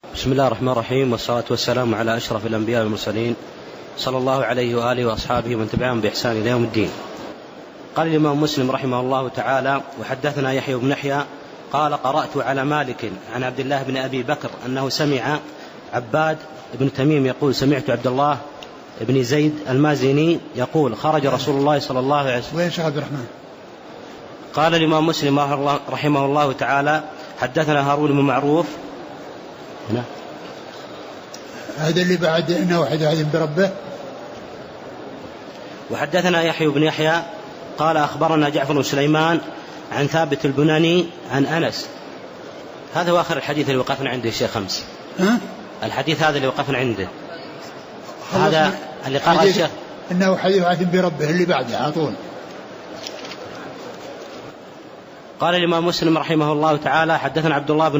بسم الله الرحمن الرحيم، والصلاة والسلام على أشرف الأنبياء والمرسلين صلى الله عليه وآله وأصحابه ومن تبعهم بإحسان إلى يوم الدين. قال الإمام مسلم رحمه الله تعالى: وحدثنا يحيى بن يحيى قال: قرأت على مالك عن عبد الله بن أبي بكر أنه سمع عباد بن تميم يقول: سمعت عبد الله بن زيد المازني يقول: خرج رسول الله صلى الله عليه وسلم. وين شيخ عبد الرحمن؟ قال الإمام مسلم رحمه الله تعالى: حدثنا هارون بن معروف. هنا هذا اللي بعد إنه واحد بربه. وحدثنا يحيى بن يحيى قال: أخبرنا جعفر بن سليمان عن ثابت البناني عن أنس. هذا هو آخر الحديث اللي وقفنا عنده الشيخ خمس. الحديث هذا اللي وقفنا عنده، هذا اللي قال الشيخ إنه حديث بربه اللي بعده على طول. قال الإمام مسلم رحمه الله تعالى: حدثنا عبد الله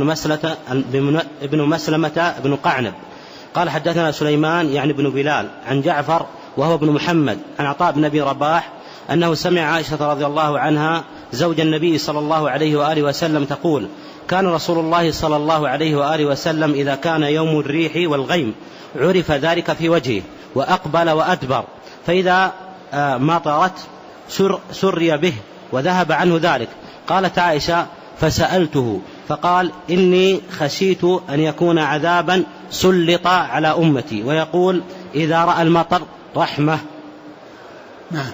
بن مسلمة بن قعنب قال: حدثنا سليمان يعني بن بلال عن جعفر وهو ابن محمد عن عطاء بن أبي رباح أنه سمع عائشة رضي الله عنها زوج النبي صلى الله عليه وآله وسلم تقول: كان رسول الله صلى الله عليه وآله وسلم إذا كان يوم الريح والغيم عرف ذلك في وجهه وأقبل وأدبر، فإذا مطرت سري به وذهب عنه ذلك. قالت عائشة: فسألته فقال: إني خشيت أن يكون عذابا سلط على أمتي، ويقول: إذا رأى المطر رحمة. نعم.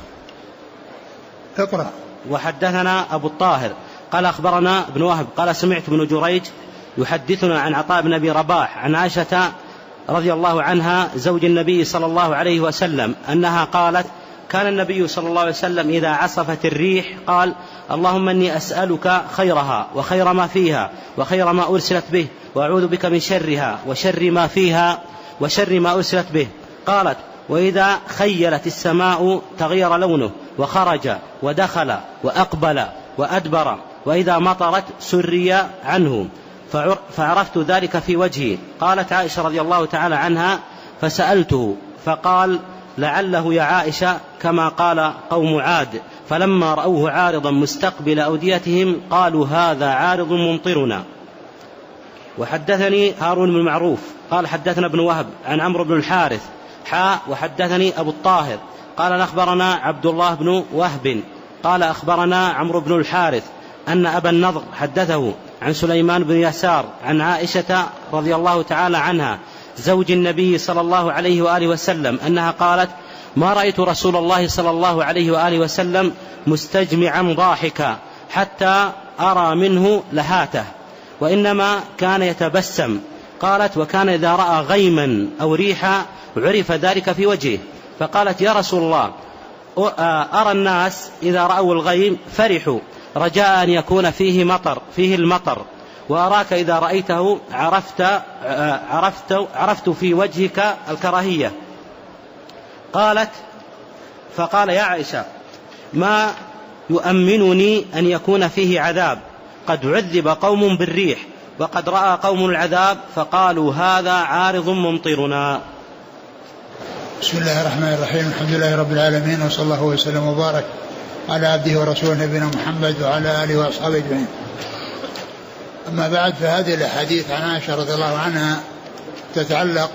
اقرأ. وحدثنا أبو الطاهر قال: أخبرنا ابن وهب قال: سمعت ابن جريج يحدثنا عن عطاء بن أبي رباح عن عائشة رضي الله عنها زوج النبي صلى الله عليه وسلم أنها قالت: كان النبي صلى الله عليه وسلم إذا عصفت الريح قال: اللهم إني أسألك خيرها وخير ما فيها وخير ما أرسلت به، وأعوذ بك من شرها وشر ما فيها وشر ما أرسلت به. قالت: وإذا خيلت السماء تغير لونه وخرج ودخل وأقبل وأدبر، وإذا مطرت سري عنه، فعرفت ذلك في وجهي. قالت عائشة رضي الله تعالى عنها: فسألته فقال: لعله يا عائشة كما قال قوم عاد، فلما رأوه عارضا مستقبل أوديتهم قالوا: هذا عارض ممطرنا. وحدثني هارون بن معروف قال: حدثنا ابن وهب عن عمرو بن الحارث وحدثني أبو الطاهر قال: أخبرنا عبد الله بن وهب قال: أخبرنا عمرو بن الحارث أن أبا النضر حدثه عن سليمان بن يسار عن عائشة رضي الله تعالى عنها زوج النبي صلى الله عليه وآله وسلم أنها قالت: ما رأيت رسول الله صلى الله عليه وآله وسلم مستجمعا ضاحكا حتى أرى منه لهاته، وإنما كان يتبسم. قالت: وكان إذا رأى غيما أو ريحا عرف ذلك في وجهه. فقالت: يا رسول الله، أرى الناس إذا رأوا الغيم فرحوا رجاء أن يكون فيه المطر، وأراك إذا رأيته عرفت في وجهك الكراهية. قالت: فقال: يا عائشة، ما يؤمنني أن يكون فيه عذاب، قد عذب قوم بالريح وقد رأى قوم العذاب فقالوا: هذا عارض ممطرنا. بسم الله الرحمن الرحيم. الحمد لله رب العالمين، وصلى الله وسلم وبارك على عبده ورسوله نبينا محمد وعلى آله وأصحابه أجمعين. أما بعد، فهذه الأحاديث عن عائشة رضي الله عنها تتعلق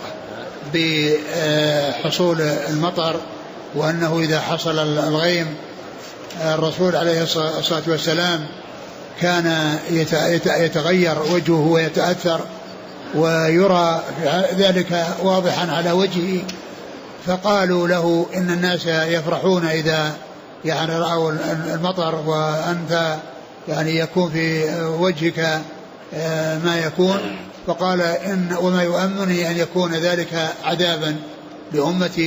بحصول المطر، وأنه إذا حصل الغيم الرسول عليه الصلاة والسلام كان يتغير وجهه ويتأثر ويرى ذلك واضحا على وجهه. فقالوا له: إن الناس يفرحون إذا يعني رأوا المطر، وأنت يعني يكون في وجهك ما يكون. فقال: وما يؤمنني أن يكون ذلك عذابا لأمتي،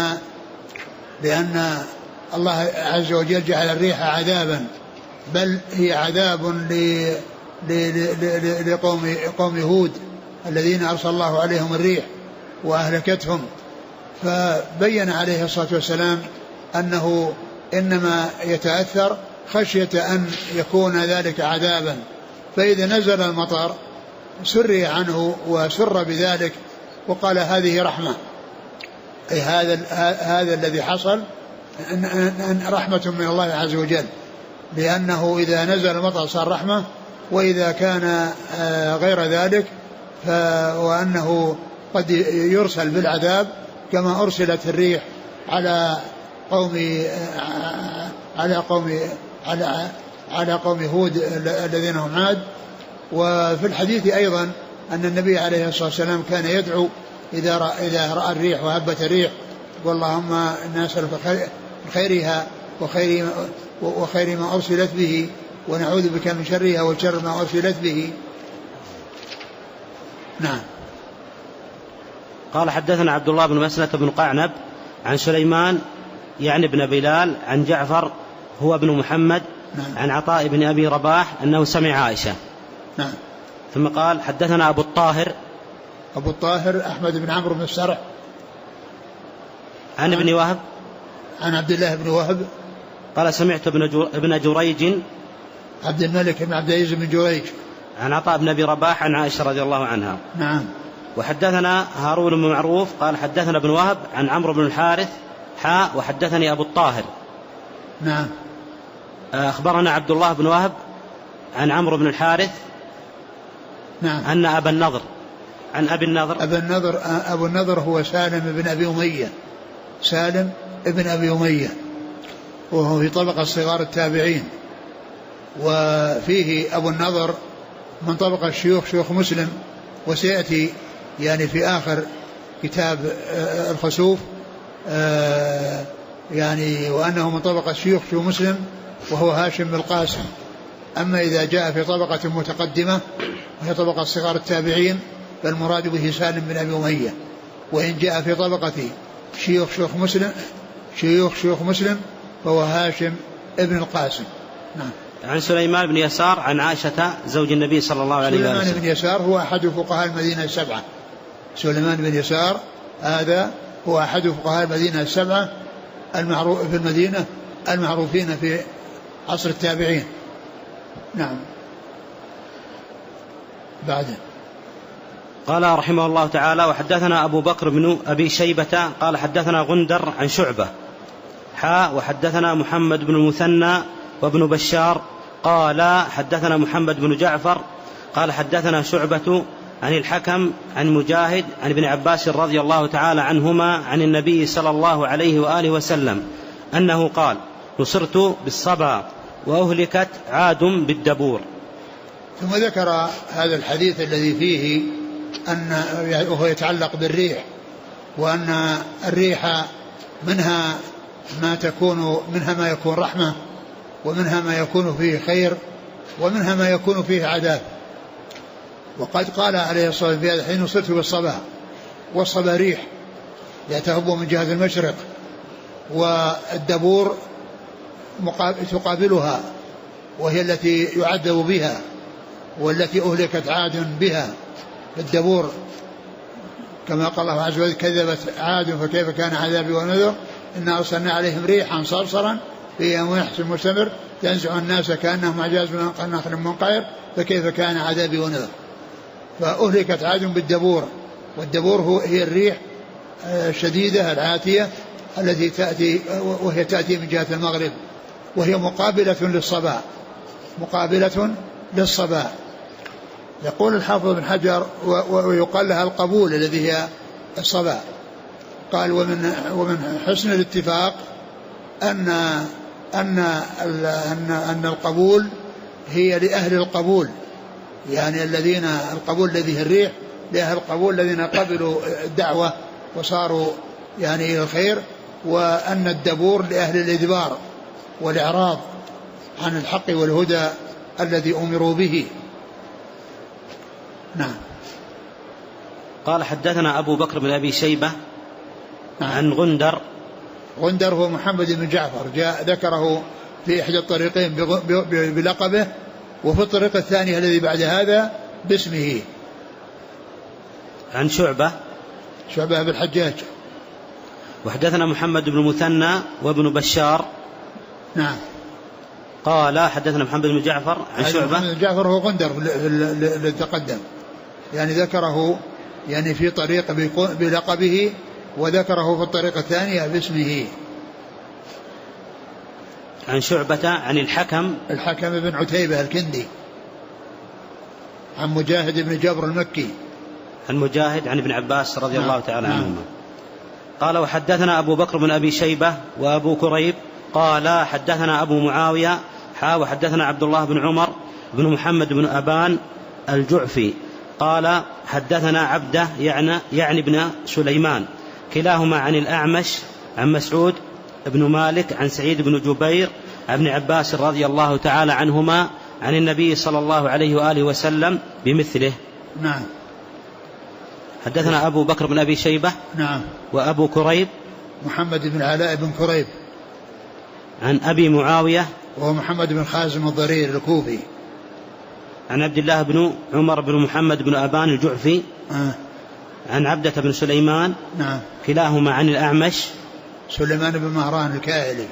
لأن الله عز وجل جعل الريح عذابا، بل هي عذاب لقوم هود الذين أرسل الله عليهم الريح وأهلكتهم. فبين عليه الصلاة والسلام أنه إنما يتأثر خشية أن يكون ذلك عذابا، فإذا نزل المطر سري عنه وسر بذلك، وقال: هذه رحمة، أي هذا الذي حصل رحمة من الله عز وجل، لأنه إذا نزل المطر صار رحمة، وإذا كان غير ذلك وأنه قد يرسل بالعذاب كما أرسلت الريح على قوم هود الذين هم عاد. وفي الحديث أيضا أن النبي عليه الصلاة والسلام كان يدعو إذا رأى الريح وهبت الريح اللهم إنا نسألك خيرها وخير ما أرسلت به ونعوذ بك من شرها وشر ما أرسلت به. نعم. قال حدثنا عبد الله بن مسلمة بن قعنب عن سليمان يعني بن بلال عن جعفر هو ابن محمد نعم. عن عطاء بن أبي رباح أنه سمع عائشة. نعم. ثم قال حدثنا أبو الطاهر أحمد بن عمرو بن السرح عن ابن وهب عن عبد الله بن وهب قال سمعت ابن جريج عبد الملك بن عبد العزيز بن جريج عن عطاء بن أبي رباح عن عائشة رضي الله عنها. نعم. وحدثنا هارون بن معروف قال حدثنا ابن وهب عن عمرو بن الحارث وحدثني أبو الطاهر. نعم. أخبرنا عبد الله بن وهب عن عمرو بن الحارث نعم. أن أبا النضر عن أبو النضر هو سالم بن أبي أمية وهو في طبقة صغار التابعين. وفيه أبو النضر من طبقة شيوخ مسلم وسيأتي يعني في آخر كتاب الخسوف يعني وأنه من طبقة شيوخ مسلم وهو هاشم بن القاسم. أما إذا جاء في طبقة متقدمة وهي طبقة صغار التابعين فالمراد به سالم بن أبي أمية. وإن جاء في طبقة شيوخ مسلم فهو هاشم ابن القاسم. نعم. عن سليمان بن يسار عن عائشة زوج النبي صلى الله عليه وسلم. سليمان بن يسار هو أحد فقهاء المدينة السبعة. سليمان بن يسار هذا هو أحد فقهاء المدينة السبعة المعروف في المدينة المعروفين في عصر التابعين. نعم. بعد قال رحمه الله تعالى وحدثنا أبو بكر بن أبي شيبة قال حدثنا غندر عن شعبة وحدثنا محمد بن المثنى وابن بشار قال حدثنا محمد بن جعفر قال حدثنا شعبة عن الحكم عن مجاهد عن ابن عباس رضي الله تعالى عنهما عن النبي صلى الله عليه وآله وسلم أنه قال نصرت بالصبا وأهلكت عاد بالدبور. ثم ذكر هذا الحديث الذي فيه وهو يتعلق بالريح وأن الريح منها ما يكون رحمة ومنها ما يكون فيه خير ومنها ما يكون فيه عذاب. وقد قال عليه الصلاة والسلام في هذا الحين نصرت بالصبا والصبا ريح يتهب من جهة المشرق والدبور تقابلها وهي التي يعذب بها والتي أهلكت عاد بها الدبور كما قال الله عز وجل كذبت عاد فكيف كان عذابي ونذر إنا أرسلنا عليهم ريحا صرصرا في يوم نحس مستمر تنزع الناس كأنهم أعجاز نخل منقعر فكيف كان عذابي ونذر. فأهلكت عاد بالدبور والدبور هي الريح الشديدة العاتية التي تأتي من جهة المغرب وهي مقابلة للصبا. يقول الحافظ بن حجر ويقال لها القبول الذي هي الصبا. قال ومن حسن الاتفاق أن القبول هي لأهل القبول يعني القبول الذي هي الريح لأهل القبول الذين قبلوا الدعوة وصاروا يعني إلى الخير. وأن الدبور لأهل الإدبار والإعراض عن الحق والهدى الذي أمروا به. نعم. قال حدثنا أبو بكر بن أبي شيبة عن غندر هو محمد بن جعفر ذكره في إحدى الطريقين بلقبه وفي الطريق الثانية الذي بعد هذا باسمه. عن شعبة بالحجاج. وحدثنا محمد بن المثنى وابن بشار. نعم. قال حدثنا محمد بن جعفر عن شعبة. محمد بن جعفر هو غندر الذي تقدم يعني ذكره يعني في طريق بلقبه وذكره في الطريقة الثانية باسمه. عن شعبة عن الحكم بن عتيبة الكندي عن مجاهد بن جبر المكي عن مجاهد عن ابن عباس رضي الله تعالى عنهما. قال وحدثنا أبو بكر بن أبي شيبة وأبو كريب قال حدثنا أبو معاوية وحدثنا عبد الله بن عمر بن محمد بن أبان الجعفي قال حدثنا عبده يعني ابن سليمان كلاهما عن الأعمش عن مسعود بن مالك عن سعيد بن جبير عن ابن عباس رضي الله تعالى عنهما عن النبي صلى الله عليه وآله وسلم بمثله. نعم. حدثنا أبو بكر بن أبي شيبة. نعم. وأبو كريب محمد بن علاء بن كريب عن أبي معاوية وهو محمد بن خازم الضرير الكوفي عن عبد الله بن عمر بن محمد بن أبان الجعفي عن عبدة بن سليمان. نعم. كلاهما عن الأعمش سليمان بن مهران الكاهلي.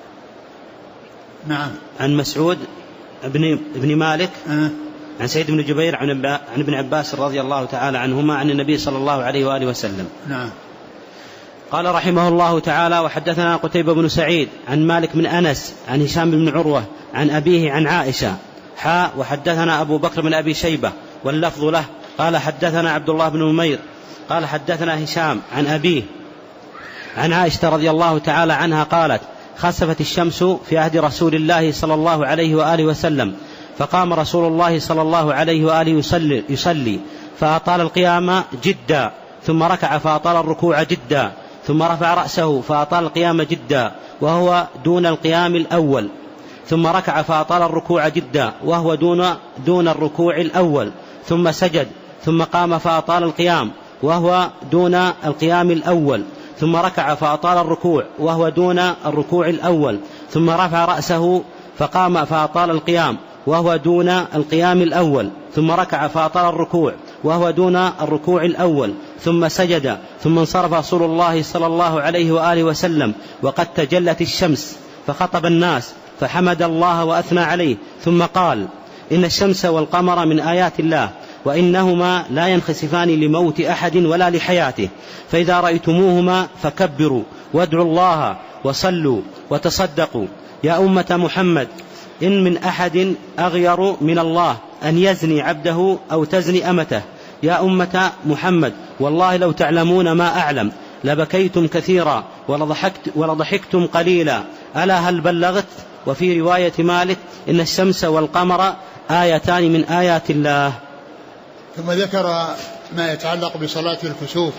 نعم. عن مسعود ابن مالك عن سعيد بن جبير عن ابن عباس رضي الله تعالى عنهما عن النبي صلى الله عليه وآله وسلم. نعم. قال رحمه الله تعالى وحدثنا قتيبة بن سعيد عن مالك بن أنس عن هشام بن عروة عن أبيه عن عائشة وحدثنا أبو بكر بن أبي شيبة واللفظ له قال حدثنا عبد الله بن نمير قال حدثنا هشام عن أبيه عن عائشة رضي الله تعالى عنها قالت خسفت الشمس في عهد رسول الله صلى الله عليه وآله وسلم فقام رسول الله صلى الله عليه وآله يصلي فأطال القيام جدا ثم ركع فأطال الركوع جدا ثم رفع رأسه فأطال القيام جدا وهو دون القيام الأول ثم ركع فأطال الركوع جدا وهو دون الركوع الأول ثم سجد ثم قام فأطال القيام وهو دون القيام الأول ثم ركع فأطال الركوع وهو دون الركوع الأول ثم رفع رأسه فقام فأطال القيام وهو دون القيام الأول ثم ركع فأطال الركوع وهو دون الركوع الأول ثم سجد ثم انصرف رسول الله صلى الله عليه وآله وسلم وقد تجلت الشمس فخطب الناس فحمد الله وأثنى عليه ثم قال إن الشمس والقمر من آيات الله وإنهما لا ينخسفان لموت أحد ولا لحياته فإذا رأيتموهما فكبروا وادعوا الله وصلوا وتصدقوا يا أمة محمد إن من أحد أغير من الله أن يزني عبده أو تزني أمته يا أمة محمد والله لو تعلمون ما أعلم لبكيتم كثيرا ولضحكتم قليلا ألا هل بلغت. وفي رواية مالك إن الشمس والقمر آيتان من آيات الله. ثم ذكر ما يتعلق بصلاة الكسوف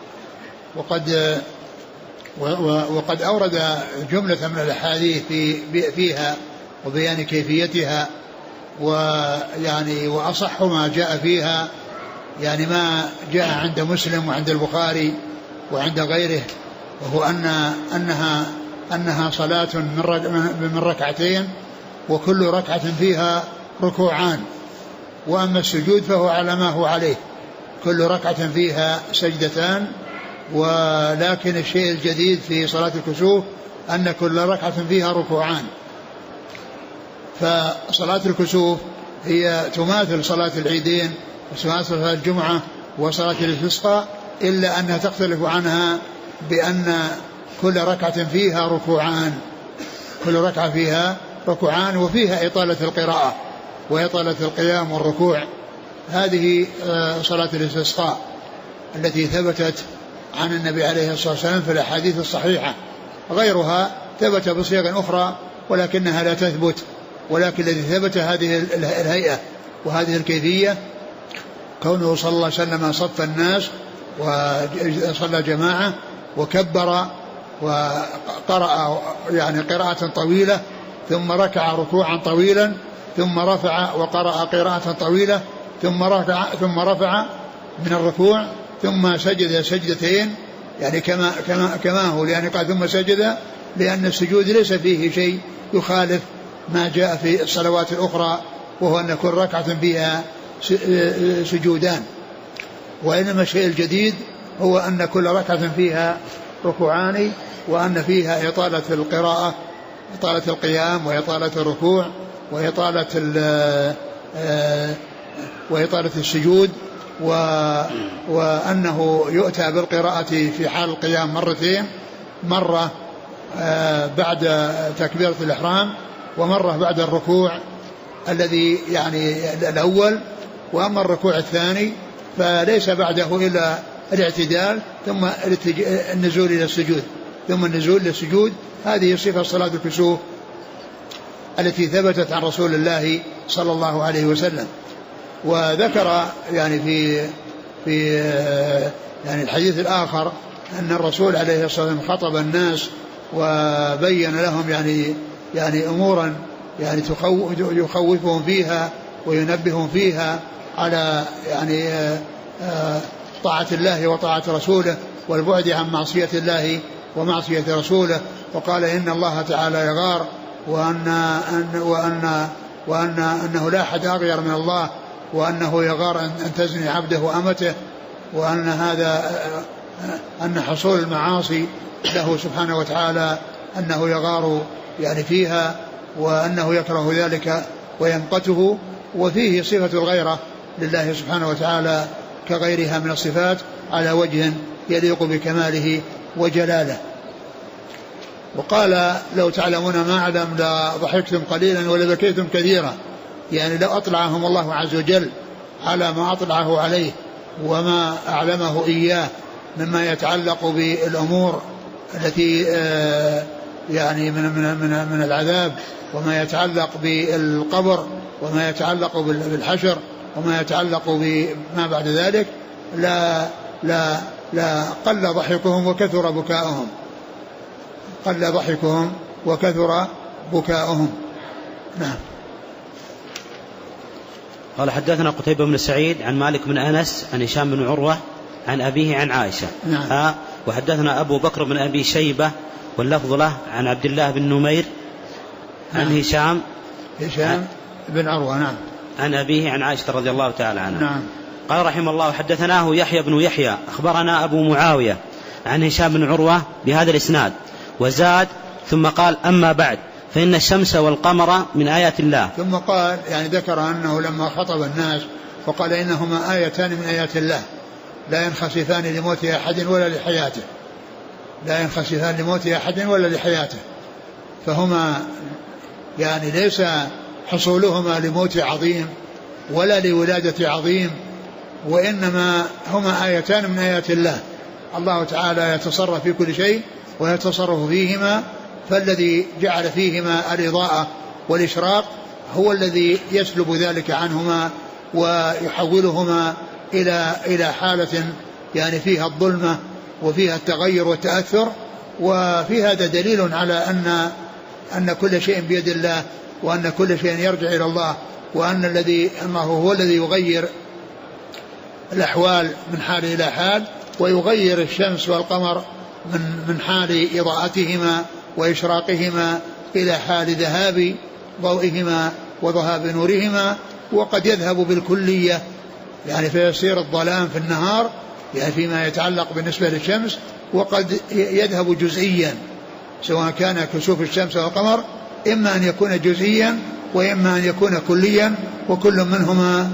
وقد أورد جملة من الأحاديث فيها وبيان كيفيتها وأصح ما جاء فيها يعني ما جاء عند مسلم وعند البخاري وعند غيره وهو أنها صلاة من ركعتين وكل ركعة فيها ركوعان وأما السجود فهو على ما هو عليه كل ركعة فيها سجدتان ولكن الشيء الجديد في صلاة الكسوف أن كل ركعة فيها ركوعان. فصلاة الكسوف هي تماثل صلاة العيدين وتماثل صلاة الجمعة وصلاة الاستسقاء إلا أنها تختلف عنها بأن كل ركعة فيها ركوعان كل ركعة فيها ركوعان وفيها إطالة القراءة وإطالة القيام والركوع. هذه صلاة الاستسقاء التي ثبتت عن النبي عليه الصلاة والسلام في الأحاديث الصحيحة. غيرها ثبت بصيغ أخرى ولكنها لا تثبت ولكن الذي ثبت هذه الهيئة وهذه الكيفية كونه صلى الله عليه وسلم صف الناس وصلى جماعة وكبر وقرأ يعني قراءة طويلة ثم ركع ركوعا طويلا ثم رفع وقرأ قراءة طويلة ثم رفع من الركوع ثم سجد سجدتين يعني كما هو يعني قال ثم سجد لأن السجود ليس فيه شيء يخالف ما جاء في الصلوات الأخرى وهو أن كل ركعة فيها سجودان وإنما الشيء الجديد هو أن كل ركعة فيها ركوعان وأن فيها إطالة القراءة إطالة القيام وإطالة الركوع وإطالة السجود وأنه يؤتى بالقراءة في حال القيام مرتين مرة بعد تكبيرة الإحرام ومرة بعد الركوع الذي يعني الأول وأما الركوع الثاني فليس بعده إلا الاعتدال ثم النزول إلى السجود، ثم النزول إلى السجود. هذه صفة صلاة الكسوف التي ثبتت عن رسول الله صلى الله عليه وسلم. وذكر يعني في يعني الحديث الآخر أن الرسول عليه الصلاة والسلام خطب الناس وبين لهم يعني أمورا يعني يخوفهم فيها وينبههم فيها على يعني طاعة الله وطاعة رسوله والبعد عن معصية الله ومعصية رسوله. وقال إن الله تعالى يغار وأنه لا أحد أغير من الله، وأنه يغار أن تزني عبده وأمته، وأن أن حصول المعاصي له سبحانه وتعالى أنه يغار يعني فيها، وأنه يكره ذلك ويمقته. وفيه صفة الغيرة لله سبحانه وتعالى كغيرها من الصفات على وجه يليق بكماله وجلاله. وقال لو تعلمون ما أعلم لضحكتم قليلا ولبكيتم كثيرا، يعني لو أطلعهم الله عز وجل على ما أطلعه عليه وما أعلمه إياه مما يتعلق بالأمور التي يعني من العذاب، وما يتعلق بالقبر، وما يتعلق بالحشر، وما يتعلق بما بعد ذلك، لا قل ضحكهم وكثر بكاؤهم، قل ضحكهم وكثر بكاؤهم. نعم. قال حدثنا قتيبة بن سعيد عن مالك بن أنس عن هشام بن عروة عن أبيه عن عائشة. نعم. وحدثنا أبو بكر بن أبي شيبة واللفظ له عن عبد الله بن نمير عن هشام بن عروة نعم عن أبيه عن عائشة رضي الله تعالى عنها. نعم. قال رحمه الله حدثناه يحيى بن يحيى أخبرنا أبو معاوية عن هشام بن عروة بهذا الإسناد وزاد ثم قال أما بعد فإن الشمس والقمر من آيات الله. ثم قال يعني ذكر أنه لما خطب الناس وقال إنهما آيتان من آيات الله لا ينخسفان لموت أحد ولا لحياته، لا ينخسفان لموت أحد ولا لحياته، فهما يعني ليس حصولهما لموت عظيم ولا لولادة عظيم، وإنما هما آيتان من آيات الله. الله تعالى يتصرف في كل شيء ويتصرف فيهما، فالذي جعل فيهما الإضاءة والإشراق هو الذي يسلب ذلك عنهما ويحولهما إلى حالة يعني فيها الظلمة وفيها التغير والتأثر. وفي هذا دليل على أن كل شيء بيد الله، وأن كل شيء يرجع إلى الله، وأن الله هو الذي يغير الأحوال من حال إلى حال، ويغير الشمس والقمر من حال إضاءتهما وإشراقهما إلى حال ذهاب ضوئهما وذهاب نورهما. وقد يذهب بالكلية يعني فيصير الظلام في النهار يعني فيما يتعلق بالنسبة للشمس، وقد يذهب جزئيا سواء كان كسوف الشمس والقمر إما أن يكون جزئيا وإما أن يكون كليا، وكل منهما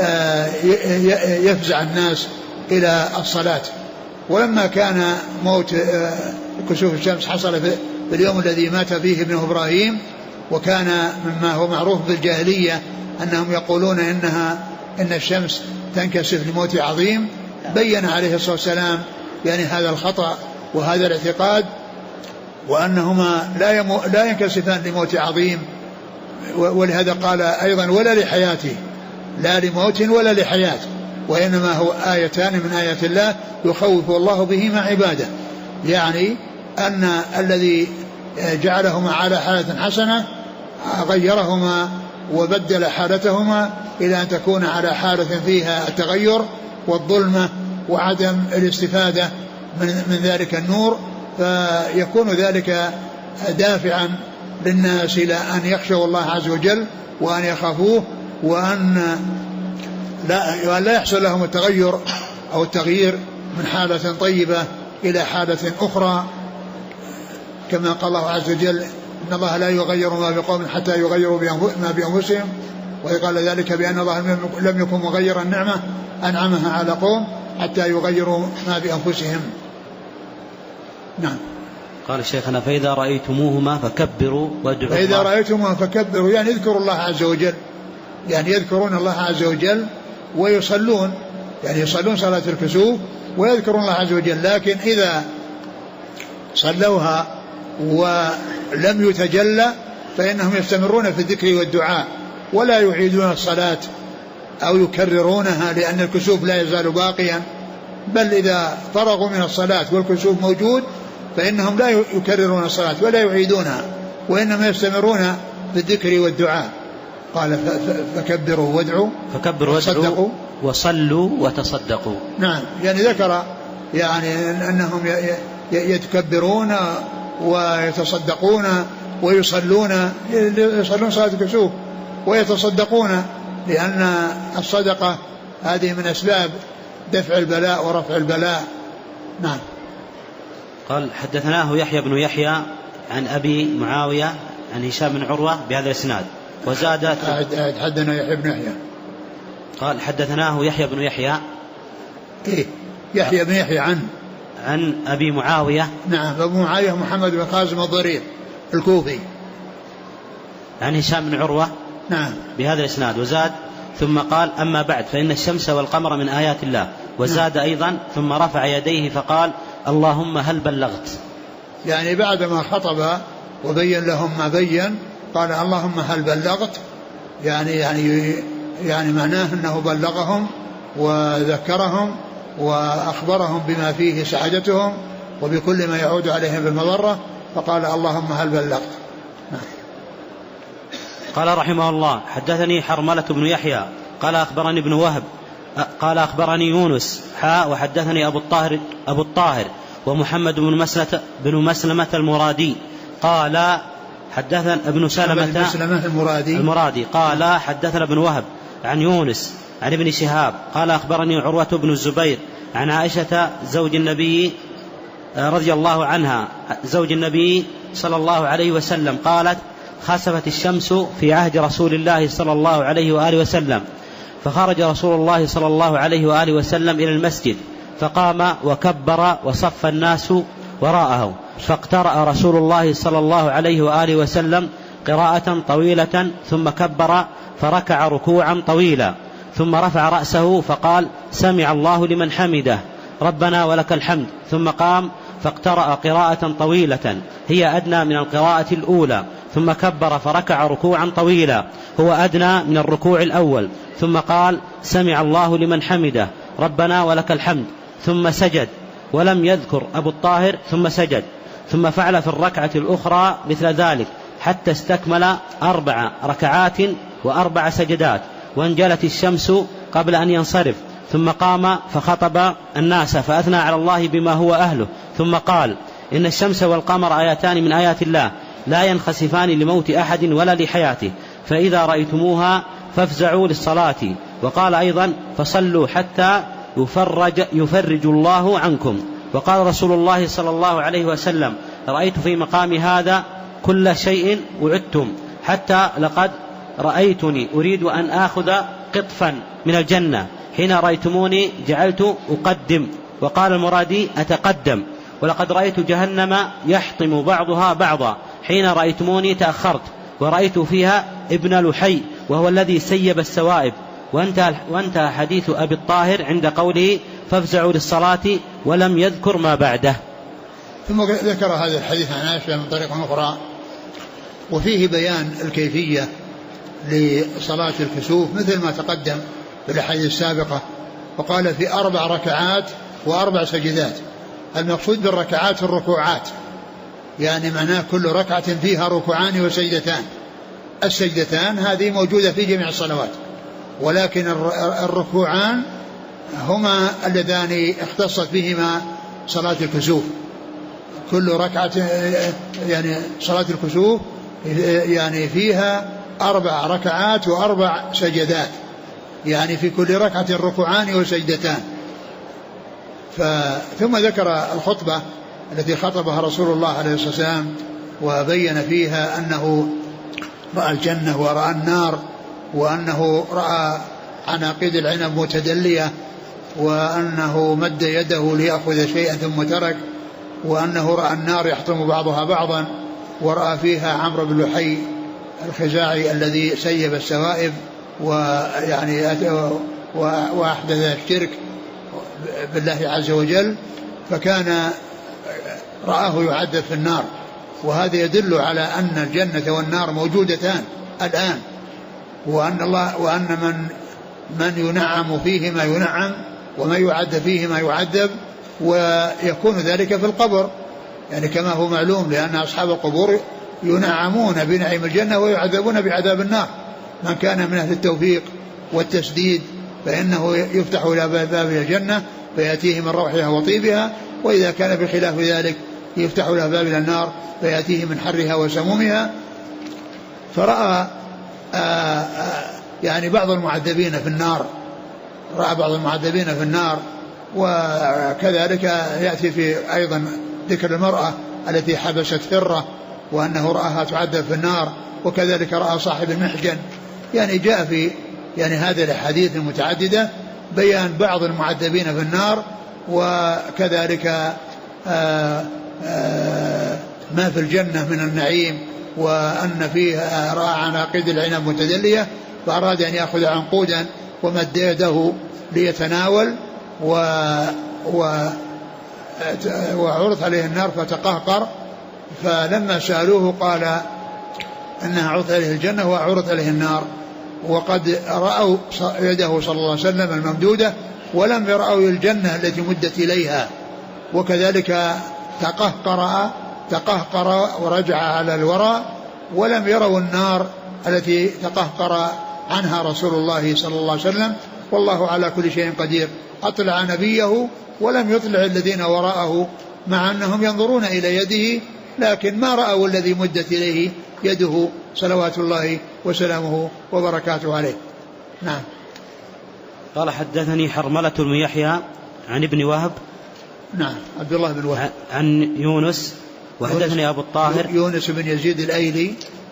يفزع الناس إلى الصلاة. ولما كان موت كسوف الشمس حصل في اليوم الذي مات فيه ابنه إبراهيم، وكان مما هو معروف بالجاهلية أنهم يقولون إن الشمس تنكسف لموت عظيم، بين عليه الصلاة والسلام يعني هذا الخطأ وهذا الاعتقاد، وأنهما لا ينكسفان لموت عظيم. ولهذا قال أيضا ولا لحياته، لا لموت ولا لحياة، وإنما هو آيتان من آيات الله يخوف الله بهما عباده، يعني أن الذي جعلهما على حالة حسنة غيرهما وبدل حالتهما إلى أن تكون على حالة فيها التغير والظلمة وعدم الاستفادة من ذلك النور، فيكون ذلك دافعا للناس إلى أن يخشوا الله عز وجل وأن يخافوه، وأن لا يحصل لهم التغير أو التغيير من حالة طيبة إلى حالة أخرى، كما قال الله عز وجل إن الله لا يغير ما بقوم حتى يغيروا ما بأنفسهم، وقال ذلك بأن الله لم يكن مغيرا نعمة أنعمها على قوم حتى يغيروا ما بأنفسهم. نعم. قال شيخنا فإذا رأيتموهما فكبروا وادعوا الله. فإذا رأيتموهما فكبروا يعني اذكروا الله عز وجل، يعني يذكرون الله عز وجل ويصلون يعني يصلون صلاة الكسوف ويذكرون الله عز وجل، لكن إذا صلوها ولم يتجلى فإنهم يستمرون في الذكر والدعاء ولا يعيدون الصلاة أو يكررونها، لأن الكسوف لا يزال باقيا، بل إذا فرغوا من الصلاة والكسوف موجود فإنهم لا يكررون الصلاة ولا يعيدونها، وإنما يستمرون في الذكر والدعاء. قال فكبروا وادعوا وصلوا وتصدقوا. نعم، يعني ذكر يعني أنهم يتكبرون ويتصدقون ويصلون صلاة الكسوف ويتصدقون، لأن الصدقة هذه من أسباب دفع البلاء ورفع البلاء. نعم. قال حدثناه يحيى بن يحيى عن أبي معاوية عن هشام بن عروة بهذا الإسناد وزاد. حدثنا يحيى بن يحيى. قال حدثناه يحيى بن يحيى. يحيى بن يحيى عن أبي معاوية. نعم، أبو معاوية محمد بن قاسم الضرير الكوفي. عن هشام بن عروة. نعم. بهذا الإسناد وزاد ثم قال أما بعد فإن الشمس والقمر من آيات الله. وزاد أيضا ثم رفع يديه فقال اللهم هل بلغت. يعني بعدما خطب وبين لهم ما بين قال اللهم هل بلغت، يعني معناه أنه بلغهم وذكرهم وأخبرهم بما فيه سعادتهم وبكل ما يعود عليهم بالمضرة، فقال اللهم هل بلغت. قال رحمه الله حدثني حرملة بن يحيى قال أخبرني ابن وهب قال أخبرني يونس وحدثني أبو الطاهر ومحمد بن مسلمة المرادي قال حدثنا ابن سلمة المرادي قال حدثنا ابن وهب عن يونس عن ابن شهاب قال أخبرني عروة بن الزبير عن عائشة زوج النبي رضي الله عنها زوج النبي صلى الله عليه وسلم قالت خسفت الشمس في عهد رسول الله صلى الله عليه وآله وسلم، فخرج رسول الله صلى الله عليه وآله وسلم إلى المسجد فقام وكبر وصف الناس وراءه، فاقترأ رسول الله صلى الله عليه وآله وسلم قراءة طويلة ثم كبر فركع ركوعا طويلا ثم رفع رأسه فقال سمع الله لمن حمده ربنا ولك الحمد، ثم قام فاقترأ قراءة طويلة هي أدنى من القراءة الأولى ثم كبر فركع ركوعا طويلا هو أدنى من الركوع الأول، ثم قال سمع الله لمن حمده ربنا ولك الحمد، ثم سجد ولم يذكر أبو الطاهر ثم سجد، ثم فعل في الركعة الأخرى مثل ذلك حتى استكمل 4 ركعات و4 سجدات، وانجلت الشمس قبل أن ينصرف، ثم قام فخطب الناس فأثنى على الله بما هو أهله، ثم قال إن الشمس والقمر آيتان من آيات الله لا ينخسفان لموت أحد ولا لحياته، فإذا رأيتموها فافزعوا للصلاة، وقال أيضا فصلوا حتى يفرج الله عنكم، وقال رسول الله صلى الله عليه وسلم رأيت في مقام هذا كل شيء وعدتم حتى لقد رأيتني أريد أن آخذ قطفا من الجنة، حين رأيتموني جعلت أقدم، وقال المرادي أتقدم، ولقد رأيت جهنم يحطم بعضها بعضا، حين رأيتموني تأخرت، ورأيت فيها ابن لحي وهو الذي سيب السوائب. وانتهى حديث أبي الطاهر عند قوله فافزعوا للصلاة ولم يذكر ما بعده. ثم ذكر هذا الحديث عن عائشة من طريق أخرى وفيه بيان الكيفية لصلاة الكسوف مثل ما تقدم في الأحاديث السابقة، وقال في 4 ركعات و4 سجدات. المقصود بالركعات الركوعات، يعني معناه كل ركعة فيها ركوعان وسجدتان. السجدتان هذه موجودة في جميع الصلوات، ولكن الركوعان هما اللذان اختصت بهما صلاة الكسوف. كل ركعة يعني صلاة الكسوف يعني فيها 4 ركعات و4 سجدات، يعني في كل ركعة ركوعان وسجدتان. ثم ذكر الخطبة التي خطبها رسول الله عليه الصلاة والسلام وبين فيها أنه رأى الجنة ورأى النار، وأنه رأى عناقيد العنب متدلية، وأنه مد يده ليأخذ شيئا ثم ترك، وأنه رأى النار يحطم بعضها بعضا، ورأى فيها عمرو بن لحي الخزاعي الذي سيب السوائب وأحدث الشرك بالله عز وجل، فكان رآه يعذب في النار. وهذا يدل على أن الجنة والنار موجودتان الآن، وأن من ينعم فيه ما ينعم وما يعذب فيه ما يعذب، ويكون ذلك في القبر يعني كما هو معلوم، لأن أصحاب القبور ينعمون بنعيم الجنة ويعذبون بعذاب النار. من كان من أهل التوفيق والتسديد فإنه يفتح إلى باب الجنة فيأتيه من روحها وطيبها، وإذا كان بخلاف ذلك يفتح له باب النار فيأتيه من حرها وسمومها. فرأى يعني بعض المعذبين في النار، رأى بعض المعذبين في النار. وكذلك يأتي في أيضا ذكر المرأة التي حبست هرة وأنه رآها تعذب في النار، وكذلك رأى صاحب المحجن. يعني جاء في يعني هذه الأحاديث المتعددة بيان بعض المعذبين في النار، وكذلك ما في الجنة من النعيم، وأن فيه رأى عناقيد العنب متدلية فأراد أن يأخذ عنقودا ومد يده ليتناول وعرض عليه النار فتقهقر، فلما سألوه قال أنها عرض عليه الجنة وعرض عليه النار، وقد رأوا يده صلى الله عليه وسلم الممدودة ولم يرأوا الجنة التي مدت إليها. وكذلك تقهقر ورجع على الوراء ولم يروا النار التي تقهقر عنها رسول الله صلى الله عليه وسلم، والله على كل شيء قدير. أطلع نبيه ولم يطلع الذين وراءه، مع أنهم ينظرون إلى يده لكن ما رأوا الذي مدت إليه يده صلوات الله وسلامه وبركاته عليه. نعم. قال حدثني حرملة بن يحيى عن ابن وهب. نعم عبد الله بن وهب. عن يونس. وحدثني أبو الطاهر يونس بن يزيد الأيلي.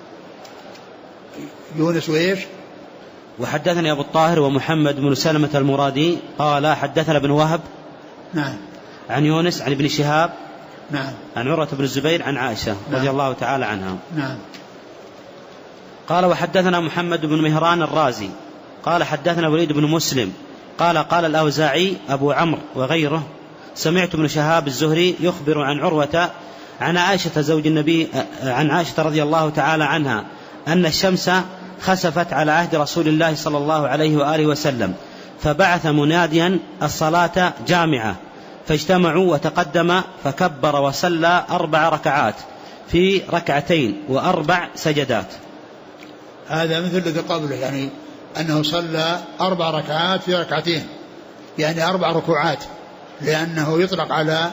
يونس وإيش؟ وحدثني أبو الطاهر ومحمد بن سلمة المرادي قال حدثنا ابن وهب. نعم. عن يونس عن ابن شهاب. نعم. عن عروة بن الزبير عن عائشة رضي الله تعالى عنها. نعم. قال وحدثنا محمد بن مهران الرازي قال حدثنا وليد بن مسلم قال قال الأوزاعي أبو عمرو وغيره سمعت ابن شهاب الزهري يخبر عن عروة عن عائشة زوج النبي عن عائشة رضي الله تعالى عنها أن الشمس خسفت على عهد رسول الله صلى الله عليه وآله وسلم، فبعث مناديا الصلاة جامعة، فاجتمعوا وتقدم فكبر وصلى 4 ركعات في 2 و4 سجدات. هذا مثل الذي قبله، يعني أنه صلى 4 ركعات في 2 ركعتين، يعني 4 ركوعات، لأنه يطلق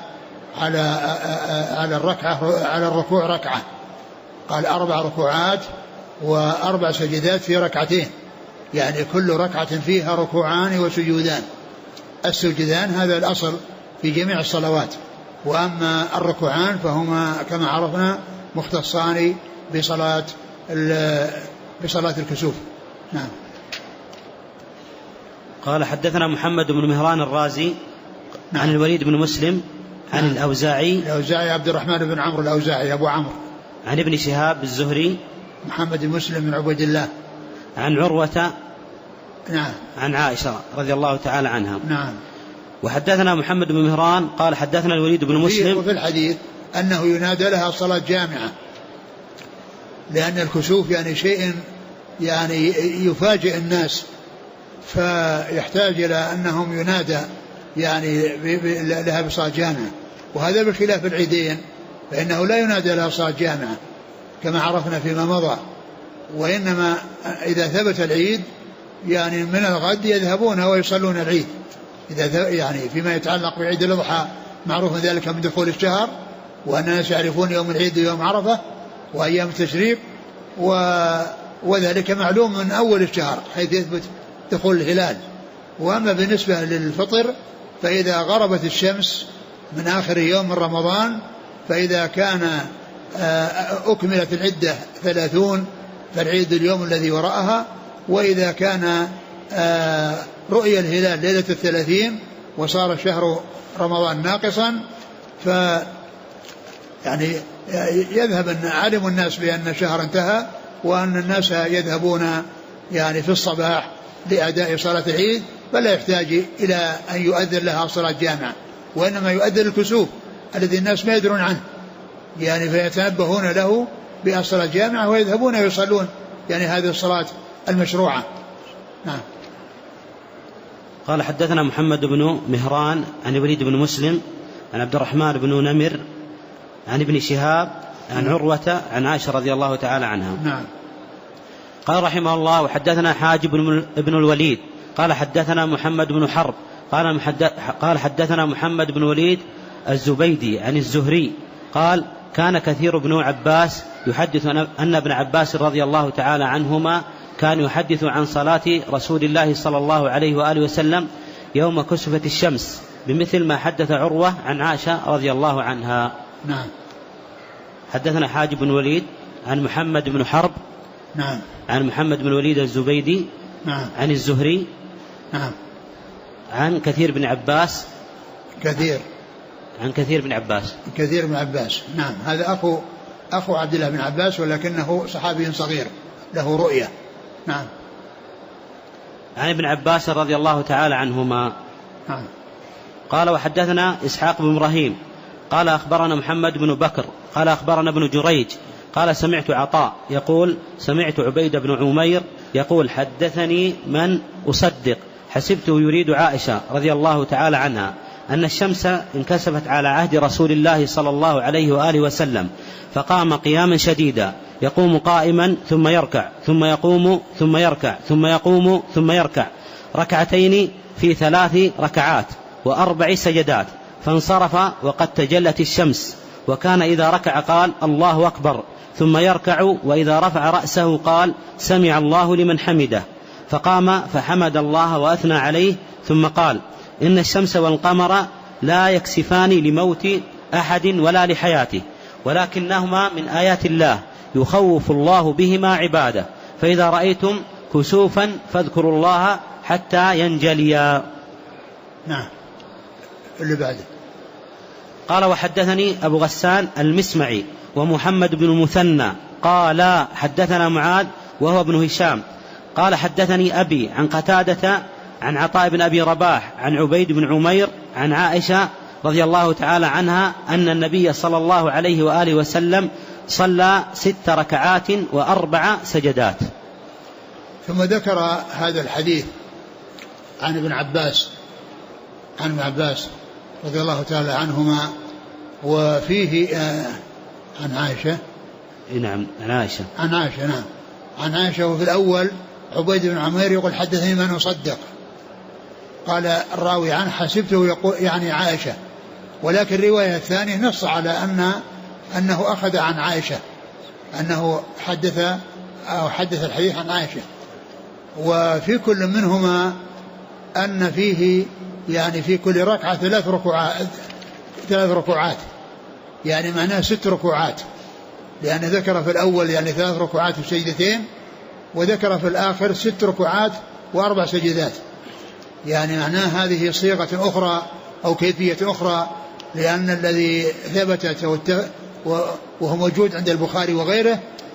على الركعة على الركوع ركعة. قال 4 ركوعات و4 سجدات في 2 ركعتين، يعني كل ركعة فيها ركوعان وسجودان. السجدان هذا الأصل في جميع الصلوات، وأما الركوعان فهما كما عرفنا مختصان بصلاة الكسوف. نعم. قال حدثنا محمد بن مهران الرازي. نعم. عن الوليد بن مسلم عن نعم. الأوزاعي عبد الرحمن بن عمرو الأوزاعي أبو عمرو. عن ابن شهاب الزهري محمد بن مسلم بن عبيد الله. عن عروة. نعم. عن عائشة رضي الله تعالى عنها. نعم. وحدثنا محمد بن مهران قال حدثنا الوليد بن مسلم. وفي الحديث أنه ينادى لها صلاة جامعة، لأن الكسوف يعني شيء يعني يفاجئ الناس، فيحتاج إلى أنهم ينادى يعني لها بصلاة جامعة. وهذا بخلاف العيدين فإنه لا ينادى لها صلاة جامعة كما عرفنا فيما مضى، وإنما إذا ثبت العيد يعني من الغد يذهبون ويصلون العيد. إذا يعني فيما يتعلق بعيد الأضحى معروف ذلك من دخول الشهر، وأن الناس يعرفون يوم العيد ويوم عرفة وأيام التشريق، وذلك معلوم من أول الشهر حيث يثبت دخول الهلال. وأما بالنسبة للفطر فإذا غربت الشمس من آخر يوم من رمضان، فإذا كان أكملت العدة 30 فالعيد اليوم الذي وراءها، وإذا كان رؤية الهلال ليلة 30 وصار شهر رمضان ناقصا، يعني يذهب أن علم الناس بأن الشهر انتهى، وأن الناس يذهبون يعني في الصباح لأداء صلاة العيد، فلا يحتاج إلى أن يؤذن لها صلاة جامعة، وإنما يؤذن الكسوف الذي الناس ما يدرون عنه يعني، فيتنبهون له بالصلاة الجامعة ويذهبون يصلون يعني هذه الصلاة المشروعة. نعم. قال حدثنا محمد بن مهران عن الوليد بن مسلم عن عبد الرحمن بن نمر عن ابن شهاب عن عروة عن عائشة رضي الله تعالى عنها. نعم. قال رحمه الله وحدثنا حاجب بن الوليد قال حدثنا محمد بن حرب قال حدثنا محمد بن وليد الزبيدي عن الزهري قال كان كثير بن عباس يحدث أن ابن عباس رضي الله تعالى عنهما كان يحدث عن صلاة رسول الله صلى الله عليه وآله وسلم يوم كسفت الشمس بمثل ما حدث عروة عن عائشة رضي الله عنها. نعم. حدثنا حاجب بن وليد عن محمد بن حرب. نعم. عن محمد بن وليد الزبيدي. نعم. عن الزهري. نعم. عن كثير بن عباس. عن كثير بن عباس. نعم. هذا أخو عبد الله بن عباس ولكنه صحابي صغير له رؤية. نعم. عن ابن عباس رضي الله تعالى عنهما. نعم. قال وحدثنا إسحاق بن إبراهيم قال أخبرنا محمد بن بكر قال أخبرنا ابن جريج قال سمعت عطاء يقول سمعت عبيد بن عمير يقول حدثني من أصدق حسبته يريد عائشة رضي الله تعالى عنها أن الشمس انكسفت على عهد رسول الله صلى الله عليه وآله وسلم فقام قياما شديدا يقوم قائما ثم يركع ثم يقوم ثم يركع ثم يقوم ثم يركع ركعتين في 3 ركعات و4 سجدات فانصرف وقد تجلت الشمس وكان إذا ركع قال الله أكبر ثم يركع وإذا رفع رأسه قال سمع الله لمن حمده فقام فحمد الله وأثنى عليه ثم قال إن الشمس والقمر لا يكسفان لموت أحد ولا لحياته ولكنهما من آيات الله يخوف الله بهما عباده فإذا رأيتم كسوفا فاذكروا الله حتى ينجليا. نعم. اللي بعده. قال وحدثني أبو غسان المسمعي ومحمد بن المثنى قال حدثنا معاذ وهو ابن هشام قال حدثني أبي عن قتادة عن عطاء بن أبي رباح عن عبيد بن عمير عن عائشة رضي الله تعالى عنها أن النبي صلى الله عليه وآله وسلم صلى 6 ركعات و4 سجدات. ثم ذكر هذا الحديث عن ابن عباس رضي الله تعالى عنهما وفيه عن عائشة. نعم. عن عائشة وفي الأول عبيد بن عمير يقول حدثني من أصدق قال الراوي عنه حسبته يقول يعني عائشة ولكن الرواية الثانية نص على أنه أخذ عن عائشة أنه حدث الحديث عن عائشة وفي كل منهما أن فيه يعني في كل ركعة 3 ركوعات يعني معناه 6 ركوعات لأن ذكر في الأول يعني 3 ركوعات وسجدتين وذكر في الآخر 6 ركوعات و4 سجدات يعني معناه هذه صيغة أخرى أو كيفية أخرى لأن الذي ثبتت وهو موجود عند البخاري وغيره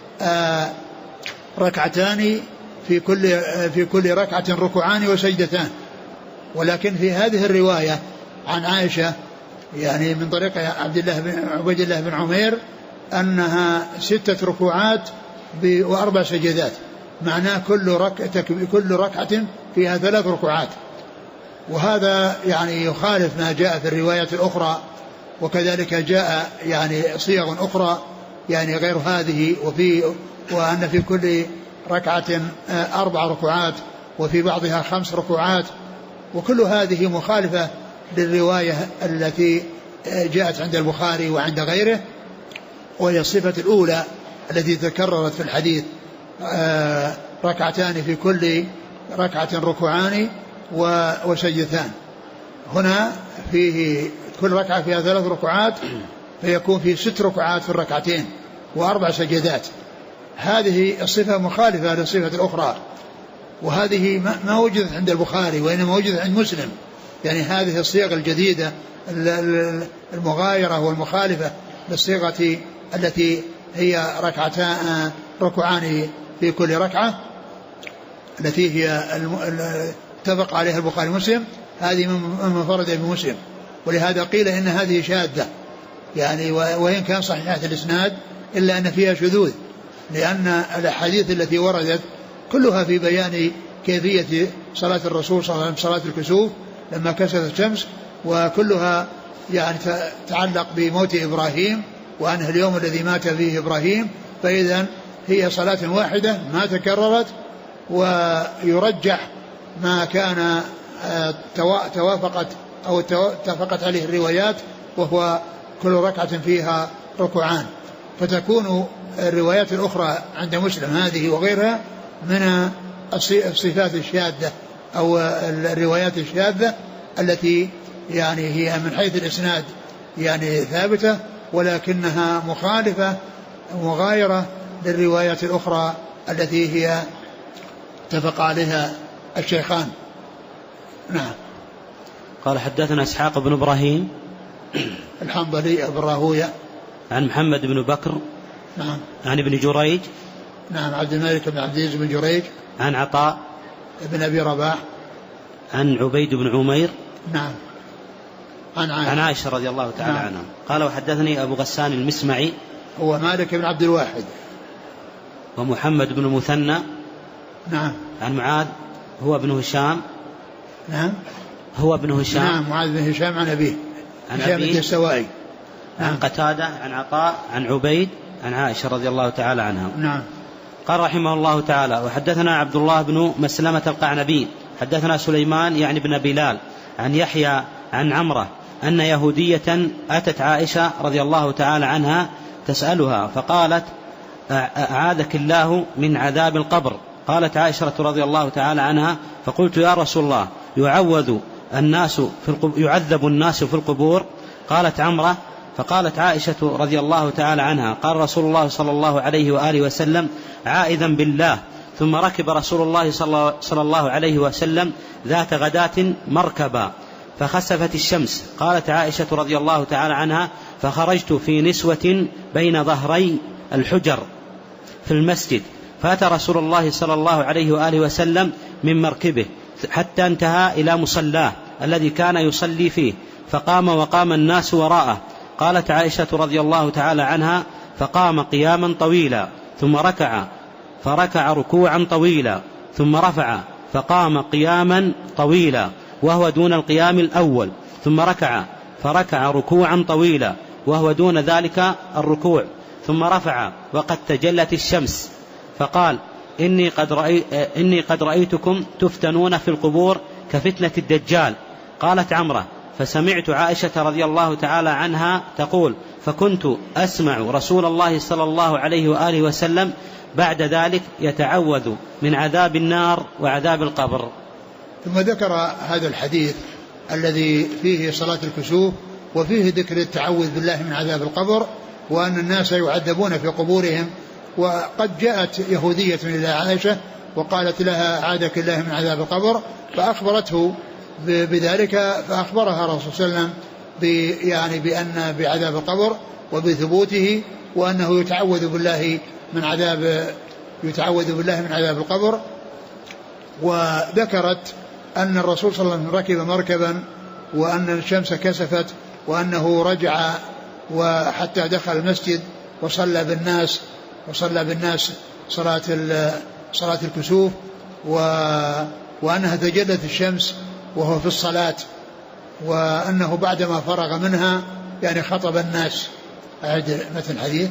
ركعتان في كل ركعة ركوعان وسجدتان ولكن في هذه الرواية عن عائشة يعني من طريق عبيد الله بن عمير أنها 6 ركوعات و4 سجدات معناه كل ركعة فيها 3 ركوعات وهذا يعني يخالف ما جاء في الروايات الأخرى وكذلك جاء يعني صيغ أخرى يعني غير هذه وأن في كل ركعة 4 ركوعات وفي بعضها 5 ركوعات وكل هذه مخالفة للرواية التي جاءت عند البخاري وعند غيره وهي الصفة الأولى التي تكررت في الحديث ركعتان في كل ركعة ركوعان وسجدتان. هنا فيه كل ركعة فيها 3 ركوعات فيكون فيه 6 ركوعات في الركعتين و4 سجدات. هذه الصفة مخالفة للصفة الأخرى وهذه ما وجدت عند البخاري وإنما وجدت عند مسلم يعني هذه الصيغة الجديدة المغايرة والمخالفة للصيغة التي هي ركعان في كل ركعة التي هي اتفق عليها البخاري ومسلم، هذه مما فرد بمسلم، ولهذا قيل إن هذه شاذة يعني، وإن كان صحيحة الإسناد إلا أن فيها شذوذ، لأن الأحاديث التي وردت كلها في بيان كيفية صلاة الرسول صلى الله عليه وسلم، صلاة الكسوف لما كسفت الشمس، وكلها يعني تتعلق بموت إبراهيم وأنه اليوم الذي مات فيه إبراهيم، فإذا هي صلاة واحدة ما تكررت، ويرجح ما كان توافقت أو اتفقت عليه الروايات، وهو كل ركعة فيها ركوعان، فتكون الروايات الأخرى عند مسلم هذه وغيرها من الصفات الشاذة أو الروايات الشاذة التي يعني هي من حيث الإسناد يعني ثابتة، ولكنها مخالفة مغايرة للروايات الأخرى التي هي اتفق عليها الشيخان. نعم. قال حدثنا إسحاق بن إبراهيم الحنظلي أبو راهوية عن محمد بن بكر نعم عن ابن جريج نعم عبد الملك بن عبد العزيز بن جريج عن عطاء بن أبي رباح عن عبيد بن عمير نعم عن عائشة رضي الله تعالى نعم. عنها قال وحدثني أبو غسان المسمعي هو مالك بن عبد الواحد ومحمد بن المثنى نعم عن معاذ هو ابن هشام نعم هو ابن هشام نعم معاذ بن هشام عن أبيه عن هشام الدستوائي عن قتادة عن عطاء عن عبيد عن عائشة رضي الله تعالى عنها. نعم. قال رحمه الله تعالى وحدثنا عبد الله بن مسلمة القعنبي حدثنا سليمان يعني بن بلال عن يحيى عن عمرة أن يهودية أتت عائشة رضي الله تعالى عنها تسألها فقالت أعاذك الله من عذاب القبر. قالت عائشة رضي الله تعالى عنها فقلت يا رسول الله يعذب الناس في القبور؟ قالت عمرة فقالت عائشة رضي الله تعالى عنها قال رسول الله صلى الله عليه وآله وسلم عائذا بالله، ثم ركب رسول الله صلى الله عليه وسلم ذات غداة مركبا فخسفت الشمس. قالت عائشة رضي الله تعالى عنها فخرجت في نسوة بين ظهري الحجر في المسجد، فأتى رسول الله صلى الله عليه وآله وسلم من مركبه حتى انتهى إلى مصلاه الذي كان يصلي فيه، فقام وقام الناس وراءه. قالت عائشة رضي الله تعالى عنها فقام قياما طويلا ثم فركع ركوعا طويلا ثم رفع فقام قياما طويلا وهو دون القيام الأول، ثم فركع ركوعا طويلا وهو دون ذلك الركوع، ثم رفع وقد تجلت الشمس، فقال إني قد رأيتكم تفتنون في القبور كفتنة الدجال. قالت عمرة فسمعت عائشة رضي الله تعالى عنها تقول فكنت أسمع رسول الله صلى الله عليه وآله وسلم بعد ذلك يتعوذ من عذاب النار وعذاب القبر. ثم ذكر هذا الحديث الذي فيه صلاة الكسوف وفيه ذكر التعوذ بالله من عذاب القبر، وأن الناس يعذبون في قبورهم. وقد جاءت يهودية إلى عائشة وقالت لها أعاذك الله من عذاب القبر، فأخبرته بذلك، فأخبرها الرسول صلى الله عليه وسلم بأن بعذاب القبر وبثبوته، وأنه يتعوذ بالله من عذاب القبر. وذكرت أن الرسول صلى الله عليه وسلم ركب مركبا وأن الشمس كسفت وأنه رجع وحتى دخل المسجد وصلى بالناس صلاة الكسوف، وأنها تجلت الشمس وهو في الصلاة، وأنه بعدما فرغ منها خطب الناس. أعد مثل الحديث.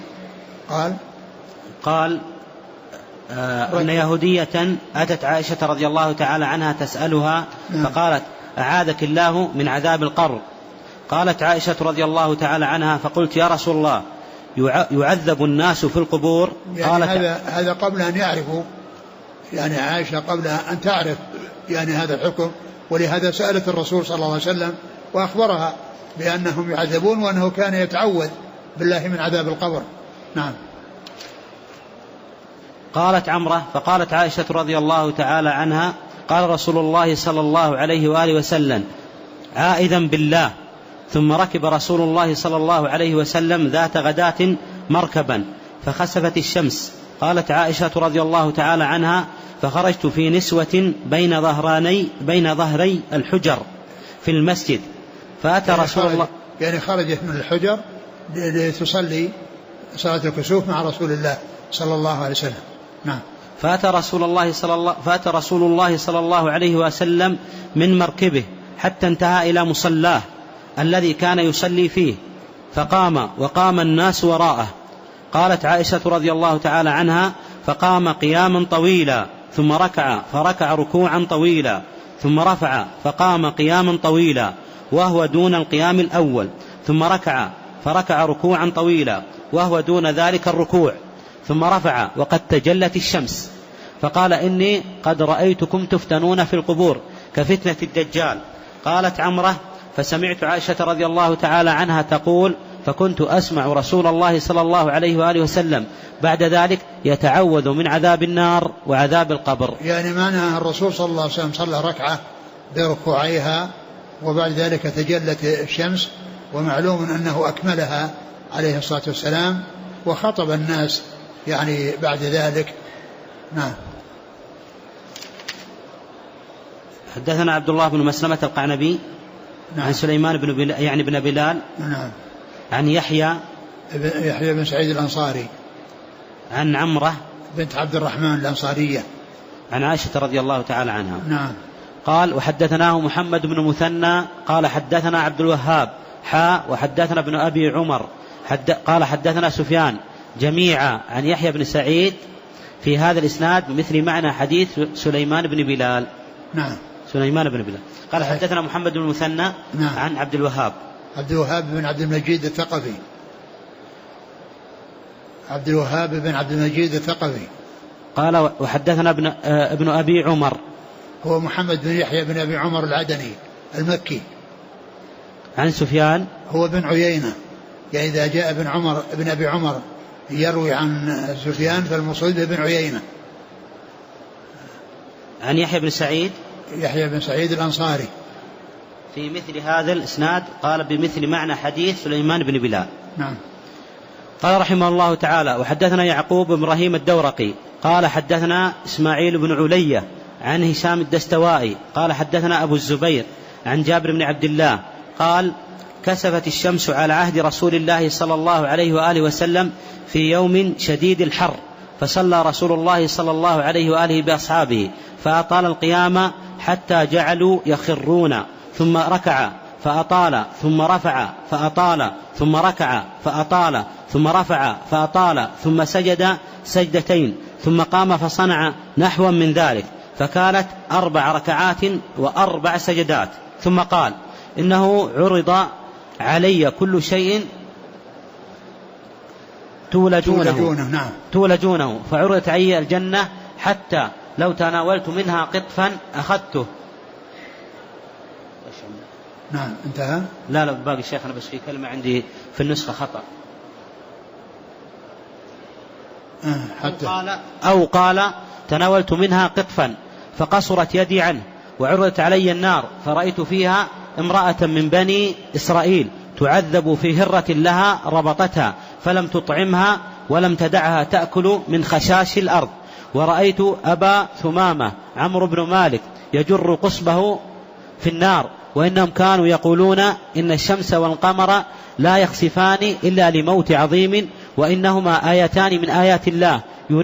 قال أن يهودية أتت عائشة رضي الله تعالى عنها تسألها فقالت أعاذك الله من عذاب القبر. قالت عائشة رضي الله تعالى عنها فقلت يا رسول الله يعذب الناس في القبور؟ قالت هذا قبل أن يعرفوا، عائشة قبل أن تعرف هذا الحكم، ولهذا سألت الرسول صلى الله عليه وسلم وأخبرها بأنهم يعذبون وأنه كان يتعوذ بالله من عذاب القبر. نعم. قالت عمرة فقالت عائشة رضي الله تعالى عنها قال رسول الله صلى الله عليه وآله وسلم عائذا بالله، ثم ركب رسول الله صلى الله عليه وسلم ذات غداة مركبا فخسفت الشمس. قالت عائشة رضي الله تعالى عنها فخرجت في نسوة بين ظهري الحجر في المسجد فأتى رسول الله، يعني خرجت من الحجر لتصلي صلاة الكسوف مع رسول الله صلى الله عليه وسلم. نعم. فأتى رسول الله صلى الله عليه وسلم من مركبه حتى انتهى إلى مصلاه الذي كان يصلي فيه، فقام وقام الناس وراءه. قالت عائشة رضي الله تعالى عنها: فقام قياما طويلا ثم ركع فركع ركوعا طويلا ثم رفع فقام قياما طويلا وهو دون القيام الأول، ثم ركع فركع ركوعا طويلا وهو دون ذلك الركوع، ثم رفع وقد تجلت الشمس، فقال: إني قد رأيتكم تفتنون في القبور كفتنة الدجال. قالت عمرة: فسمعت عائشة رضي الله تعالى عنها تقول: فكنت أسمع رسول الله صلى الله عليه وآله وسلم بعد ذلك يتعوذ من عذاب النار وعذاب القبر. يعني معنى الرسول صلى الله عليه وسلم صلى ركعة بركوعيها وبعد ذلك تجلت الشمس، ومعلوم أنه أكملها عليه الصلاة والسلام وخطب الناس يعني بعد ذلك. نعم. حدثنا عبد الله بن مسلمة القعنبي. نعم. عن سليمان بن بلال. نعم. عن يحيى بن سعيد الأنصاري. عن عمرة بنت عبد الرحمن الأنصارية. عن عائشة رضي الله تعالى عنها. نعم. قال: وحدثناه محمد بن مثنى قال حدثنا عبد الوهاب وحدثنا ابن أبي عمر قال حدثنا سفيان جميعا عن يحيى بن سعيد في هذا الإسناد بمثل معنى حديث سليمان بن بلال. نعم. سليمان بن بلال قال حدثنا محمد بن مثنى. نعم. عن عبد الوهاب بن عبد المجيد الثقفي. عبد الوهاب بن عبد المجيد الثقفي. قال: وحدثنا ابن أبي عمر هو محمد بن يحيى بن أبي عمر العدني المكي. عن سفيان هو بن عيينة، يعني إذا جاء ابن أبي عمر يروي عن سفيان فالمصيب بن عيينة. عن يحيى بن سعيد الأنصاري في مثل هذا الإسناد قال بمثل معنى حديث سليمان بن بلال. نعم. قال رحمه الله تعالى: وحدثنا يعقوب بن إبراهيم الدورقي قال حدثنا إسماعيل بن علية عن هشام الدستوائي قال حدثنا أبو الزبير عن جابر بن عبد الله قال: كسفت الشمس على عهد رسول الله صلى الله عليه وآله وسلم في يوم شديد الحر، فصلى رسول الله صلى الله عليه وآله بأصحابه فأطال القيام حتى جعلوا يخرون، ثم ركع فأطال ثم رفع فأطال ثم ركع فأطال ثم رفع فأطال ثم سجد سجدتين ثم قام فصنع نحوا من ذلك، فكانت 4 ركعات و4 سجدات، ثم قال: إنه عرض علي كل شيء تولجونه فعرضت علي الجنة حتى لو تناولت منها قطفا أخذته. نعم. انتهى. لا باقي الشيخ، أنا بس في كلمة عندي في النسخة خطأ. حتى أو قال تناولت منها قطفا فقصرت يدي عنه وعرضت علي النار فرأيت فيها امرأة من بني إسرائيل تعذب في هرة لها ربطتها فلم تطعمها ولم تدعها تأكل من خشاش الأرض، ورأيت أبا ثمامة عمرو بن مالك يجر قصبه في النار، وإنهم كانوا يقولون إن الشمس والقمر لا يخسفان إلا لموت عظيم، وإنهما آيتان من آيات الله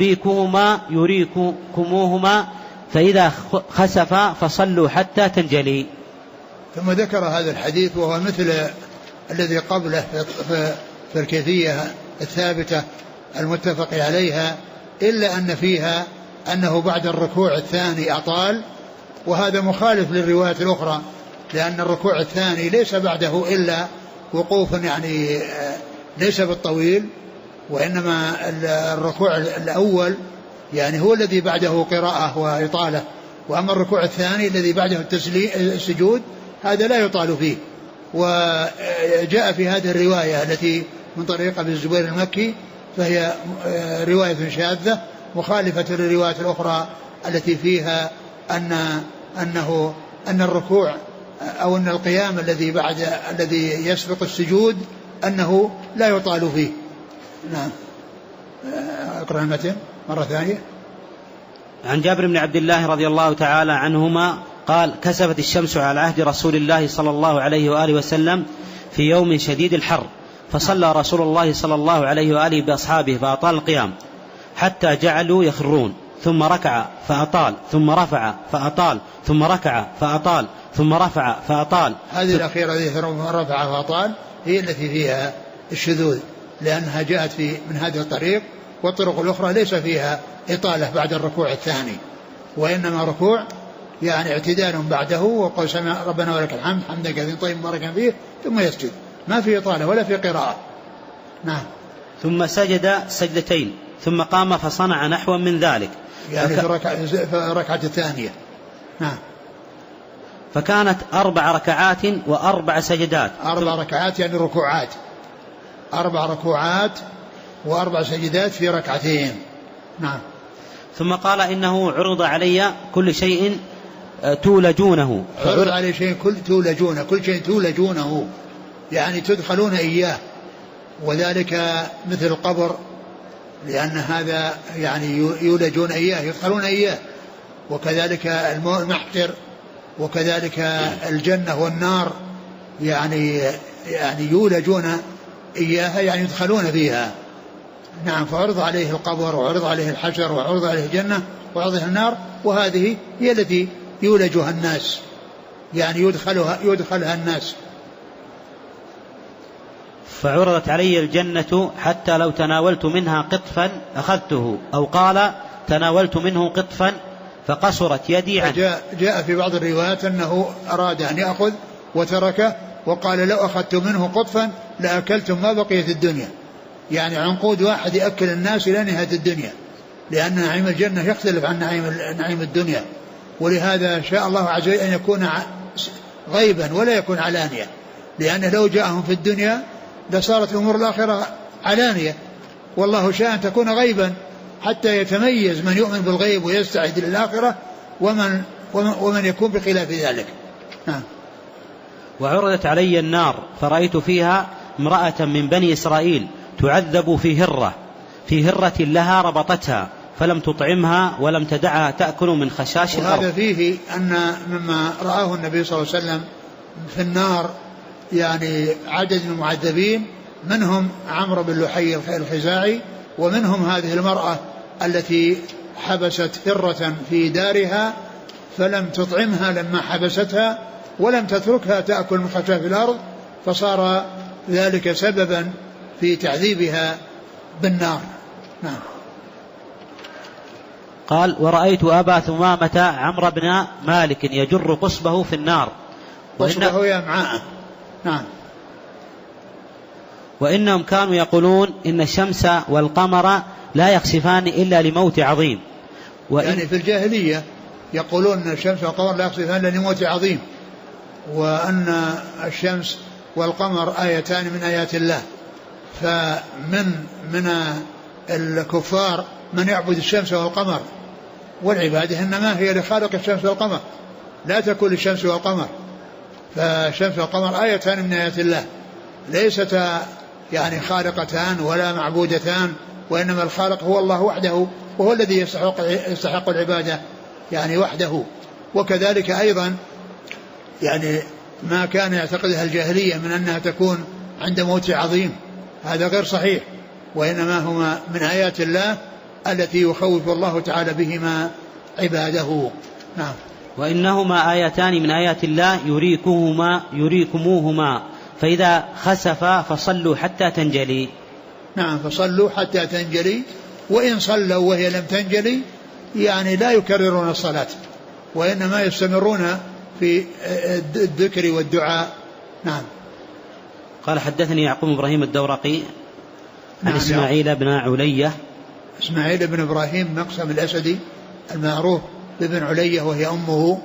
يريكموهما فإذا خسفا فصلوا حتى تنجلي. ثم ذكر هذا الحديث وهو مثل الذي قبله في الكيفية الثابتة المتفق عليها، إلا أن فيها أنه بعد الركوع الثاني أطال، وهذا مخالف للرواية الأخرى، لأن الركوع الثاني ليس بعده إلا وقوف يعني ليس بالطويل، وإنما الركوع الأول يعني هو الذي بعده قراءة وإطالة، وأما الركوع الثاني الذي بعده السجود هذا لا يطال فيه. وجاء في هذه الرواية التي من طريق أبي الزبير المكي فهي رواية شاذة مخالفة للرواية الأخرى التي فيها أن الركوع أو أن القيام الذي يسبق السجود أنه لا يطال فيه. نعم. اقرأ المتن مرة ثانية. عن جابر بن عبد الله رضي الله تعالى عنهما قال كسفت الشمس على عهد رسول الله صلى الله عليه وآله وسلم في يوم شديد الحر، فصلى رسول الله صلى الله عليه وآله بأصحابه فأطال القيام حتى جعلوا يخرون، ثم ركع فأطال، ثم رفع فأطال، ثم ركع فأطال، ثم رفع فأطال. هذه الأخيرة التي رفع فأطال هي التي فيها الشذوذ، لأنها جاءت من هذا الطريق، والطرق الأخرى ليس فيها إطالة بعد الركوع الثاني، وإنما ركوع يعني اعتدال بعده، وقال سمع ربنا ولك الحمد حمدا كثيرا طيبا مباركا فيه، ثم يسجد، ما في إطالة ولا في قراءة. نعم. ثم سجد سجدتين ثم قام فصنع نحوا من ذلك، يعني في الركعة الثانية. نعم. فكانت 4 ركعات و4 سجدات. 4 ركعات يعني ركوعات، 4 ركوعات و4 سجدات في ركعتين. نعم. ثم قال إنه عرض علي كل شيء تولجونه. عرض علي شيء تولجونه، كل شيء تولجونه يعني تدخلون إياه، وذلك مثل القبر، لأن هذا يعني يولجون إياه يدخلون إياه، وكذلك المحشر، وكذلك الجنة والنار يعني يولجون إياها يعني يدخلون فيها. نعم. فعرض عليه القبر، وعرض عليه الحشر، وعرض عليه الجنة، وعرض عليه النار، وهذه هي التي يولجها الناس، يعني يدخلها الناس. فعرضت علي الجنة حتى لو تناولت منها قطفا أخذته، أو قال تناولت منه قطفا فقصرت يدي عنه. جاء في بعض الروايات أنه أراد أن يأخذ وتركه، وقال لو أخذت منه قطفا لأكلتم ما بقيت الدنيا، يعني عنقود واحد يأكل الناس إلى نهاية الدنيا، لأن نعيم الجنة يختلف عن نعيم الدنيا، ولهذا شاء الله عز وجل أن يكون غيبا ولا يكون علانية، لأنه لو جاءهم في الدنيا لصارت أمور الآخرة علانية، والله شاء أن تكون غيبا حتى يتميز من يؤمن بالغيب ويستعد للآخرة ومن يكون بخلاف ذلك. وعرضت علي النار فرأيت فيها امرأة من بني إسرائيل تعذب في هرة لها ربطتها فلم تطعمها ولم تدعها تأكل من خشاش الأرض. وهذا فيه أن مما رآه النبي صلى الله عليه وسلم في النار يعني عدد من المعذبين، منهم عمرو بن لحي الخزاعي، ومنهم هذه المرأة التي حبست هرة في دارها فلم تطعمها لما حبستها ولم تتركها تأكل من خشاش الأرض، فصار ذلك سببا في تعذيبها بالنار. نعم. قال ورأيت أبا ثمامة عمرو بن مالك يجر قصبه في النار، قصبه يا معاء. نعم. وإنهم كانوا يقولون إن الشمس والقمر لا يخسفان إلا لموت عظيم. يعني في الجاهلية يقولون أن الشمس والقمر لا يخسفان إلا لموت عظيم، وأن الشمس والقمر آيتان من آيات الله، فمن الكفار من يعبد الشمس والقمر، والعبادة إنما هي لخالق الشمس والقمر، لا تكون للشمس والقمر، فالشمس والقمر آيتان من آيات الله، ليستا يعني خالقتان ولا معبودتان، وإنما الخالق هو الله وحده، وهو الذي يستحق العبادة يعني وحده. وكذلك أيضا يعني ما كان يعتقدها الجاهلية من أنها تكون عند موت عظيم، هذا غير صحيح، وإنما هما من آيات الله التي يخوف الله تعالى بهما عباده. نعم. وإنهما آيتان من آيات الله يريكموهما فإذا خسفا فصلوا حتى تنجلي. نعم. فصلوا حتى تنجلي، وإن صلوا وهي لم تنجلي يعني لا يكررون الصلاة، وإنما يستمرون في الذكر والدعاء. نعم. قال حدثني يعقوب إبراهيم الدورقي عن إسماعيل بن علية. إسماعيل بن إبراهيم مقسم الأسدي المعروف بابن علية وهي أمه.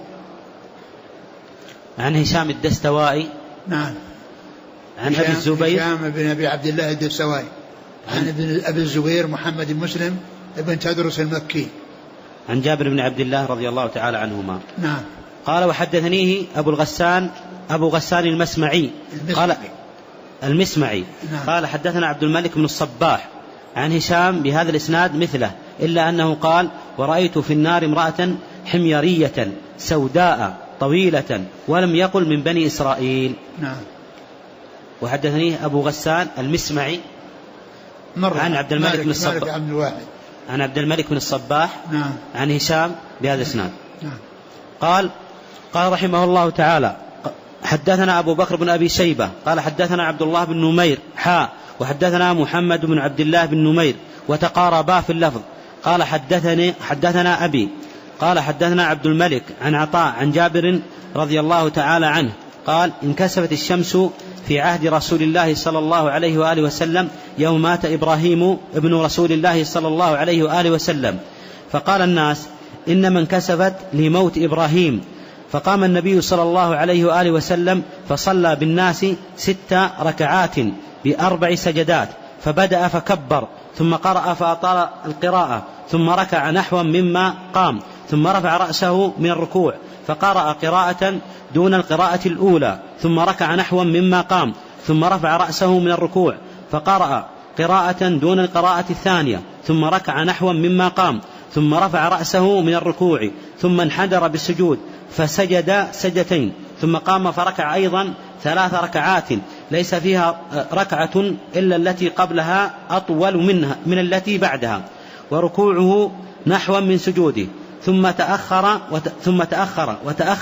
عن هشام الدستوائي. نعم. عن أبي الزبير. هشام بن أبي عبد الله الدستوائي. عن أبي الزبير محمد مسلم ابن تدرس المكي. عن جابر بن عبد الله رضي الله تعالى عنهما. نعم. قال وحدثنيه أبو غسان المسمعي. قال المسمعي. نعم. قال حدثنا عبد الملك بن الصباح عن هشام بهذا الإسناد مثله، إلا أنه قال ورأيت في النار امرأة حميرية سوداء طويلة ولم يقل من بني إسرائيل. نعم. وحدثني أبو غسان المسمعي عن عبد الملك بن الصباح عن عبد الملك بن الصباح نعم. عن هشام بهذا الإسناد. نعم. قال رحمه الله تعالى حدثنا أبو بكر بن أبي شيبة قال حدثنا عبد الله بن نمير وحدثنا محمد بن عبد الله بن نمير وتقاربا في اللفظ. قال حدثنا أبي قال حدثنا عبد الملك عن عطاء عن جابر رضي الله تعالى عنه قال انكسفت الشمس في عهد رسول الله صلى الله عليه وآله وسلم يوم مات إبراهيم ابن رسول الله صلى الله عليه وآله وسلم، فقال الناس إنما انكسفت لموت إبراهيم، فقام النبي صلى الله عليه وآله وسلم فصلى بالناس 6 ركعات ب4 سجدات، فبدأ فكبر ثم قرأ فأطال القراءة ثم ركع نحوا مما قام ثم رفع رأسه من الركوع فقرأ قراءة دون القراءة الأولى ثم ركع نحوا مما قام ثم رفع رأسه من الركوع فقرأ قراءة دون القراءة الثانية ثم ركع نحوا مما قام ثم رفع رأسه من الركوع ثم انحدر بالسجود فسجد سجدتين ثم قام فركع أيضا 3 ركعات ليس فيها ركعة إلا التي قبلها أطول من التي بعدها، وركوعه نحو من سجوده، ثم تأخر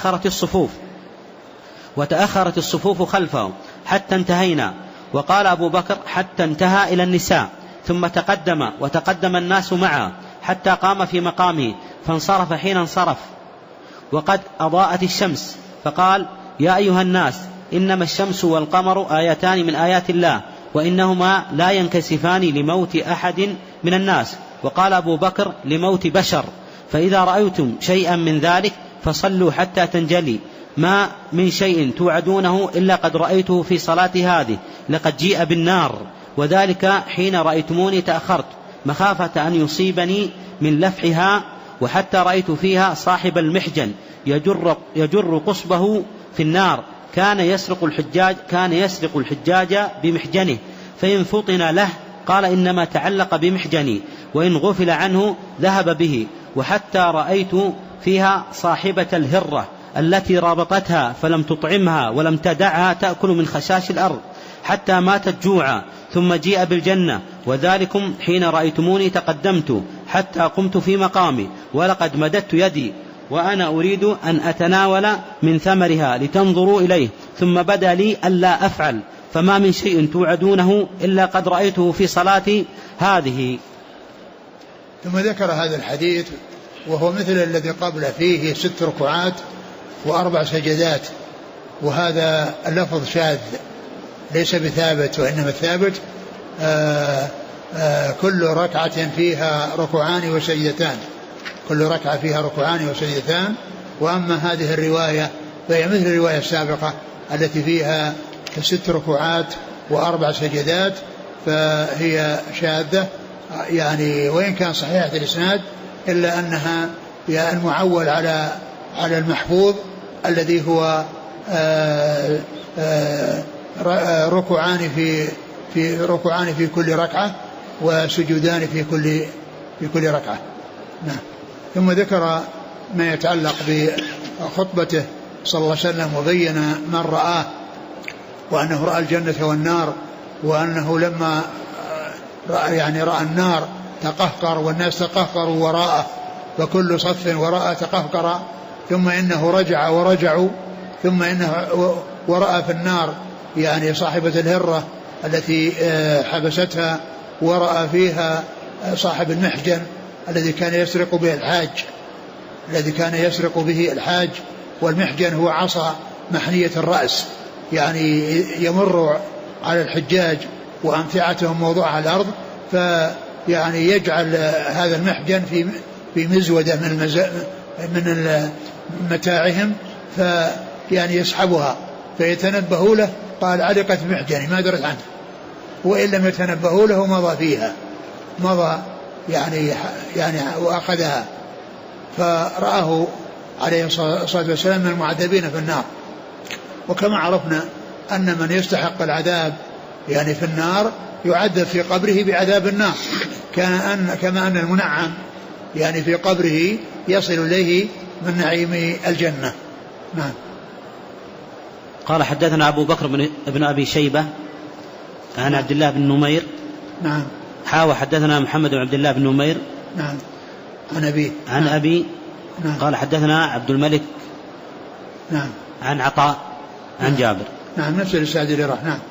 وتأخرت الصفوف خلفه حتى انتهينا. وقال أبو بكر حتى انتهى إلى النساء، ثم وتقدم الناس معه حتى قام في مقامه فانصرف حين انصرف وقد أضاءت الشمس، فقال يا أيها الناس إنما الشمس والقمر آيتان من آيات الله وإنهما لا ينكسفان لموت أحد من الناس. وقال أبو بكر لموت بشر، فإذا رأيتم شيئا من ذلك فصلوا حتى تنجلي، ما من شيء توعدونه إلا قد رأيته في صلاة هذه، لقد جيء بالنار، وذلك حين رأيتموني تأخرت مخافة أن يصيبني من لفحها، وحتى رأيت فيها صاحب المحجن يجر قصبه في النار كان يسرق الحجاج بمحجنه، فإن فطن له قال إنما تعلق بمحجني، وإن غفل عنه ذهب به، وحتى رأيت فيها صاحبة الهرة التي رابطتها فلم تطعمها ولم تدعها تأكل من خشاش الأرض حتى ماتت جوعا، ثم جيء بالجنة، وذلكم حين رأيتموني تقدمت حتى قمت في مقامي، ولقد مددت يدي وأنا أريد أن أتناول من ثمرها لتنظروا إليه، ثم بدا لي ألا أفعل، فما من شيء توعدونه إلا قد رأيته في صلاتي هذه. ثم ذكر هذا الحديث وهو مثل الذي قبل فيه 6 ركوعات و4 سجدات، وهذا اللفظ شاذ ليس بثابت، وإنما الثابت كل ركعة فيها ركوعان وسجدتان، كل ركعة فيها ركوعان وسجدتان. وأما هذه الرواية فهي مثل الرواية السابقة التي فيها 6 ركوعات و4 سجدات، فهي شاذة يعني، وإن كان صحيحة الإسناد إلا أنها المعول على المحفوظ الذي هو ركوعان في كل ركعة وسجودان في كل ركعة. نعم. ثم ذكر ما يتعلق بخطبته صلى الله عليه وسلم وبين من رآه، وأنه رأى الجنة والنار، وأنه لما رأى النار تقهقر والناس تقهقروا وراءه، فكل صف وراءه تقهقر، ثم إنه رجع ورجعوا، ثم إنه ورأى في النار يعني صاحبة الهرة التي حبستها، ورأى فيها صاحب المحجن الذي كان يسرق به الحاج، والمحجن هو عصا محنية الرأس، يعني يمر على الحجاج وأمتعتهم موضوعة على الأرض، فيعني يجعل هذا المحجن في مزودة من متاعهم، فيعني يسحبها فيتنبهوا له، قال علقت محجني ما درت عنه، وإن لم يتنبهوا له مضى يعني وأخذها، فرآه عليه الصلاة والسلام من المعذبين في النار. وكما عرفنا أن من يستحق العذاب يعني في النار يعذب في قبره بعذاب النار، كما أن المنعم يعني في قبره يصل إليه من نعيم الجنة. نعم. قال حدثنا أبو بكر بن أبي شيبة عن عبد الله بن نمير. نعم. حدثنا محمد بن عبد الله بن نمير. نعم. عن أبي. نعم. قال حدثنا عبد الملك. نعم. عن عطاء. عن نعم. جابر. نعم. نفس الإسناد اللي راح. نعم.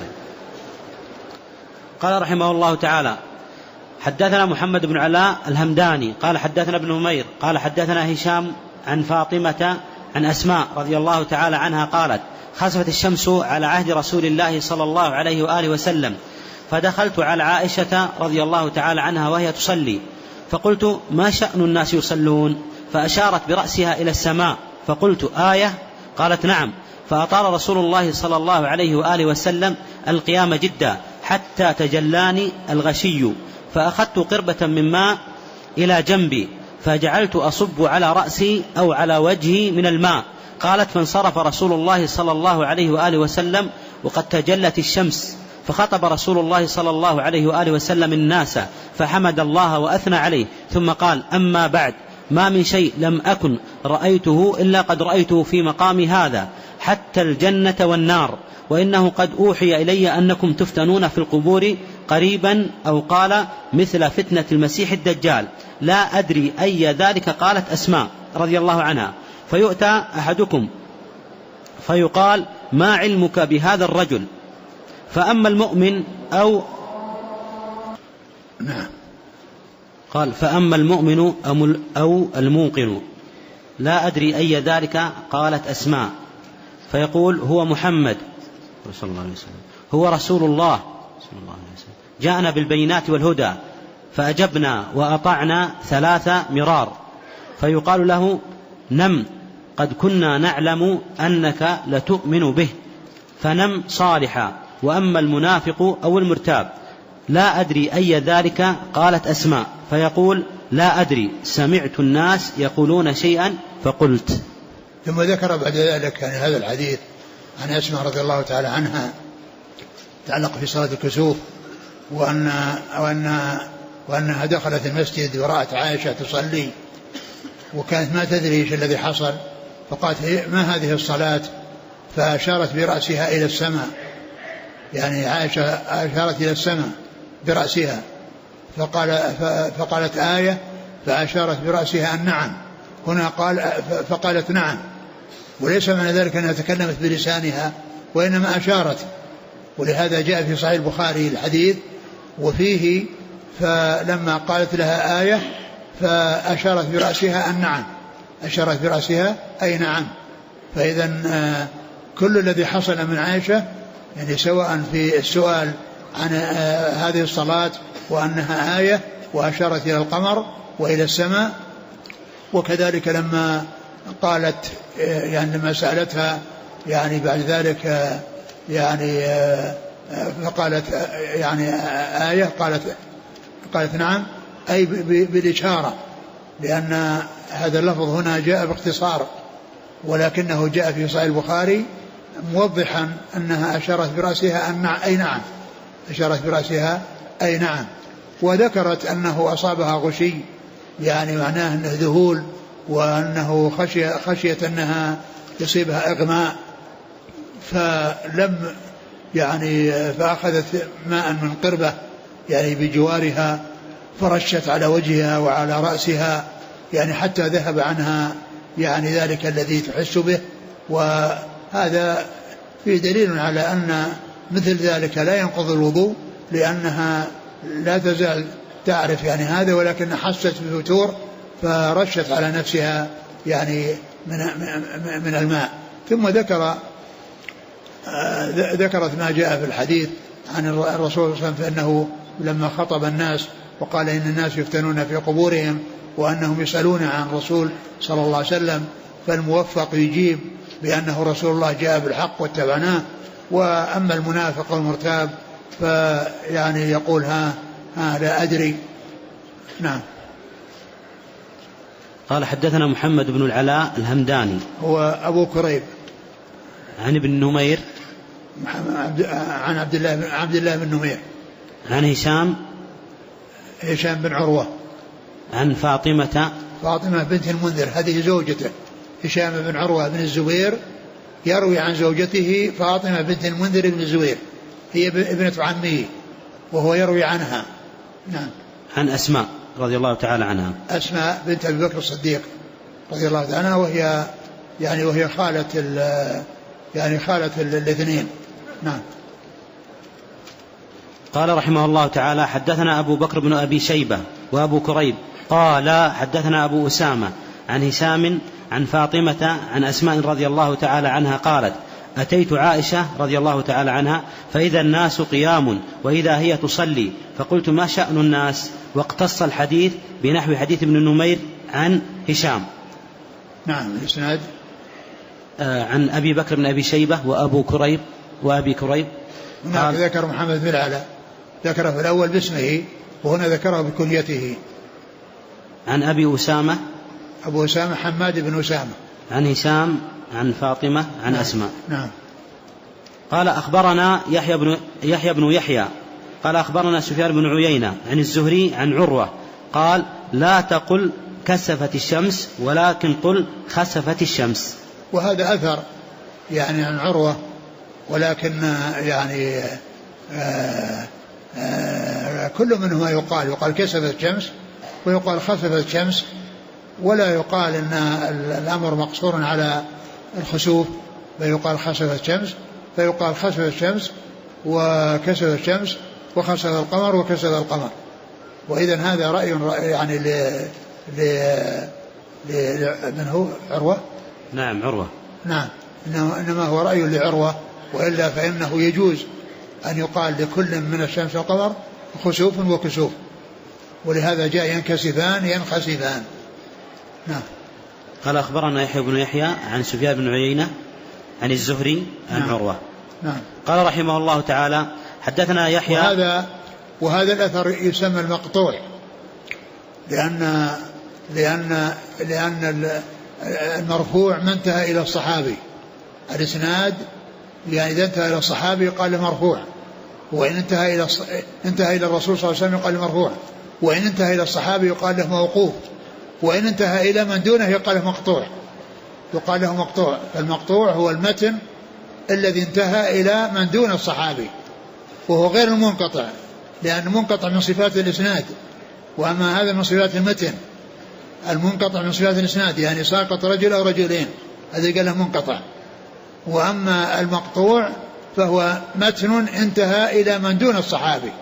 قال رحمه الله تعالى حدثنا محمد بن علاء الهمداني قال حدثنا ابن نمير قال حدثنا هشام عن فاطمة عن أسماء رضي الله تعالى عنها قالت خسفت الشمس على عهد رسول الله صلى الله عليه وآله وسلم فدخلت على عائشة رضي الله تعالى عنها وهي تصلي فقلت ما شأن الناس يصلون؟ فأشارت برأسها إلى السماء فقلت آية؟ قالت نعم. فأطال رسول الله صلى الله عليه وآله وسلم القيام جدا حتى تجلاني الغشي فأخذت قربة من ماء إلى جنبي فجعلت أصب على رأسي أو على وجهي من الماء. قالت فانصرف رسول الله صلى الله عليه وآله وسلم وقد تجلت الشمس فخطب رسول الله صلى الله عليه وآله وسلم الناس فحمد الله وأثنى عليه ثم قال أما بعد ما من شيء لم أكن رأيته إلا قد رأيته في مقام هذا حتى الجنة والنار وإنه قد أوحي إلي أنكم تفتنون في القبور قريبا أو قال مثل فتنة المسيح الدجال لا أدري أي ذلك. قالت أسماء رضي الله عنها فيؤتى أحدكم فيقال ما علمك بهذا الرجل فأما المؤمن قال فأما المؤمن أو الموقن لا أدري أي ذلك. قالت أسماء فيقول هو محمد صلى الله عليه وسلم هو رسول الله صلى الله عليه وسلم جاءنا بالبينات والهدى فأجبنا وأطعنا 3 مرار فيقال له نم قد كنا نعلم أنك لتؤمن به فنم صالحا. وأما المنافق أو المرتاب لا أدري أي ذلك. قالت أسماء فيقول لا أدري سمعت الناس يقولون شيئا فقلت. ثم ذكر بعد ذلك يعني هذا الحديث عن أسماء رضي الله تعالى عنها تعلق في صلاة الكسوف وأنها دخلت المسجد ورأت عائشة تصلي وكانت ما تدري ايش الذي حصل فقالت ما هذه الصلاة فأشارت برأسها إلى السماء يعني عائشة أشارت إلى السماء برأسها فقالت آية فأشارت برأسها أن نعم. هنا فقالت نعم وليس معنى ذلك أنها تكلمت بلسانها وإنما أشارت. ولهذا جاء في صحيح البخاري الحديث وفيه فلما قالت لها آية فأشارت برأسها أن نعم أشارت برأسها أي نعم. فإذا كل الذي حصل من عائشة يعني سواء في السؤال عن هذه الصلاة وأنها آية وأشارت إلى القمر وإلى السماء وكذلك لما قالت يعني لما سألتها يعني بعد ذلك يعني فقالت يعني آية قالت نعم أي بالإشارة لأن هذا اللفظ هنا جاء باختصار ولكنه جاء في صحيح البخاري موضحا أنها أشارت برأسها أي نعم أشارت برأسها أي نعم. وذكرت أنه أصابها غشي يعني معناه أنه ذهول وأنه خشية أنها يصيبها إغماء فلم يعني فأخذت ماء من قربة يعني بجوارها فرشت على وجهها وعلى رأسها يعني حتى ذهب عنها يعني ذلك الذي تحس به. وهذا فيه دليل على أن مثل ذلك لا ينقض الوضوء لأنها لا تزال تعرف يعني هذا ولكن حست بفتور فرشت على نفسها يعني من الماء. ثم ذكرت ما جاء في الحديث عن الرسول صلى الله عليه وسلم فإنه لما خطب الناس وقال إن الناس يفتنون في قبورهم وأنهم يسألون عن الرسول صلى الله عليه وسلم فالموفق يجيب بأنه رسول الله جاء بالحق واتبعناه. وأما المنافق والمرتاب فيعني يقول ها لا أدري. نعم. قال حدثنا محمد بن العلاء الهمداني هو أبو كريب عن ابن نمير عن عبد الله بن نمير عن هشام بن عروة عن فاطمة بنت المنذر، هذه زوجته. هشام بن عروة بن الزبير يروي عن زوجته فاطمة بنت المنذر بن الزبير، هي ابنة عمه وهو يروي عنها. نعم. عن أسماء رضي الله تعالى عنها، أسماء بنت أبي بكر الصديق رضي الله تعالى عنها، وهي خالة الاثنين. نعم. قال رحمه الله تعالى: حدثنا أبو بكر بن أبي شيبة وأبو كريب قال حدثنا أبو أسامة عن هشام عن فاطمة عن أسماء رضي الله تعالى عنها قالت: أتيت عائشة رضي الله تعالى عنها فإذا الناس قيام وإذا هي تصلي، فقلت: ما شأن الناس؟ واقتص الحديث بنحو حديث ابن نمير عن هشام. نعم. الإسناد عن أبي بكر بن أبي شيبة وأبي كريب. هناك ذكر محمد بن العلاء، ذكره في الأول باسمه وهنا ذكره بكنيته. عن أبي أسامة، أبو أسامة حماد بن أسامة. عن هشام عن فاطمة عن نعم. أسماء. نعم. قال أخبرنا يحيى بن يحيى قال أخبرنا سفيان بن عيينة عن الزهري عن عروة قال: لا تقل كسفت الشمس ولكن قل خسفت الشمس. وهذا أثر يعني عن عروة، ولكن يعني كل منهما يقال كسفت الشمس ويقال خسفت الشمس، ولا يقال ان الامر مقصور على الخسوف، فيقال خسفت الشمس فيقال خسفت الشمس وكسفت الشمس وخسف القمر وكسف القمر. واذا هذا رأي يعني من هو عروة. نعم عروة. نعم. إنما هو رأي لعروة، وإلا فإنه يجوز أن يقال لكل من الشمس والقمر خسوف وكسوف، ولهذا جاء ينكسفان ينخسفان. نعم. قال أخبرنا يحيى بن يحيى عن سفيان بن عيينة عن الزهري عن نعم. عروة. نعم. قال رحمه الله تعالى: حدثنا يحيى. وهذا الأثر يسمى المقطوع، لأن المرفوع ما انتهى إلى الصحابي. الإسناد يعني إذا انتهى إلى الصحابي قال مرفوع، وإن انتهى إلى الرسول صلى الله عليه وسلم قال مرفوع، وإن انتهى إلى الصحابي يقال له موقوف، وإن انتهى إلى من دونه يقال له مقطوع. فالمقطوع هو المتن الذي انتهى إلى من دون الصحابي، وهو غير المنقطع، لأن المنقطع من صفات الإسناد، وأما هذا من صفات المتن. المنقطع من صفات الإسناد يعني ساقط رجل أو رجلين، هذا قال له منقطع. وأما المقطوع فهو متن انتهى إلى من دون الصحابي،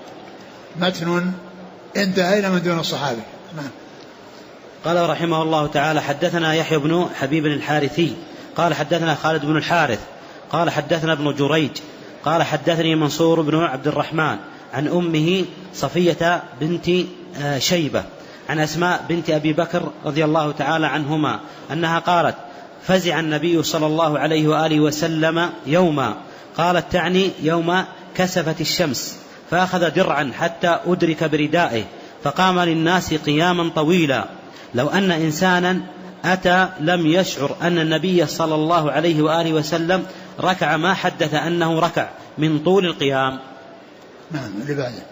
نعم. قال رحمه الله تعالى: حدثنا يحيى بن حبيب الحارثي قال حدثنا خالد بن الحارث قال حدثنا ابن جريج قال حدثني منصور بن عبد الرحمن عن أمه صفية بنت شيبة عن أسماء بنت أبي بكر رضي الله تعالى عنهما أنها قالت: فزع النبي صلى الله عليه وآله وسلم يوما، قالت تعني يوم كسفت الشمس، فأخذ درعا حتى أدرك بردائه، فقام للناس قياما طويلا، لو أن إنسانا أتى لم يشعر أن النبي صلى الله عليه وآله وسلم ركع ما حدث أنه ركع من طول القيام. نعم. اللي بعده.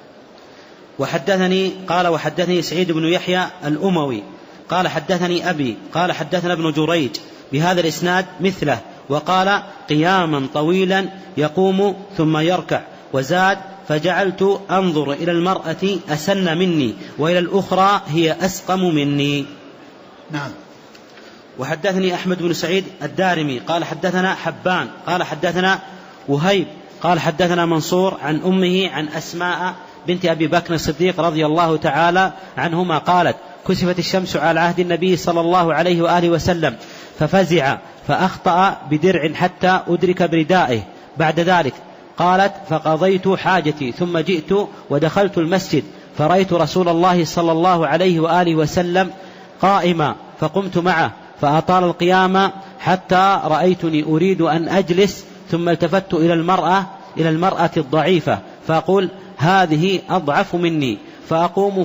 وحدثني سعيد بن يحيى الأموي قال حدثني أبي قال حدثنا ابن جريج بهذا الإسناد مثله، وقال: قياما طويلا يقوم ثم يركع، وزاد: فجعلت أنظر إلى المرأة أسن مني وإلى الأخرى هي أسقم مني. نعم. وحدثني أحمد بن سعيد الدارمي قال حدثنا حبان قال حدثنا وهيب قال حدثنا منصور عن أمه عن أسماء بنت أبي بكر الصديق رضي الله تعالى عنهما قالت: كسفت الشمس على عهد النبي صلى الله عليه وآله وسلم، ففزع فأخطأ بدرع حتى أدرك بردائه. بعد ذلك قالت: فقضيت حاجتي ثم جئت ودخلت المسجد، فرأيت رسول الله صلى الله عليه وآله وسلم قائما، فقمت معه فأطال القيام حتى رأيتني أريد أن أجلس، ثم التفت إلى المرأة الضعيفة فأقول: هذه أضعف مني، فأقوم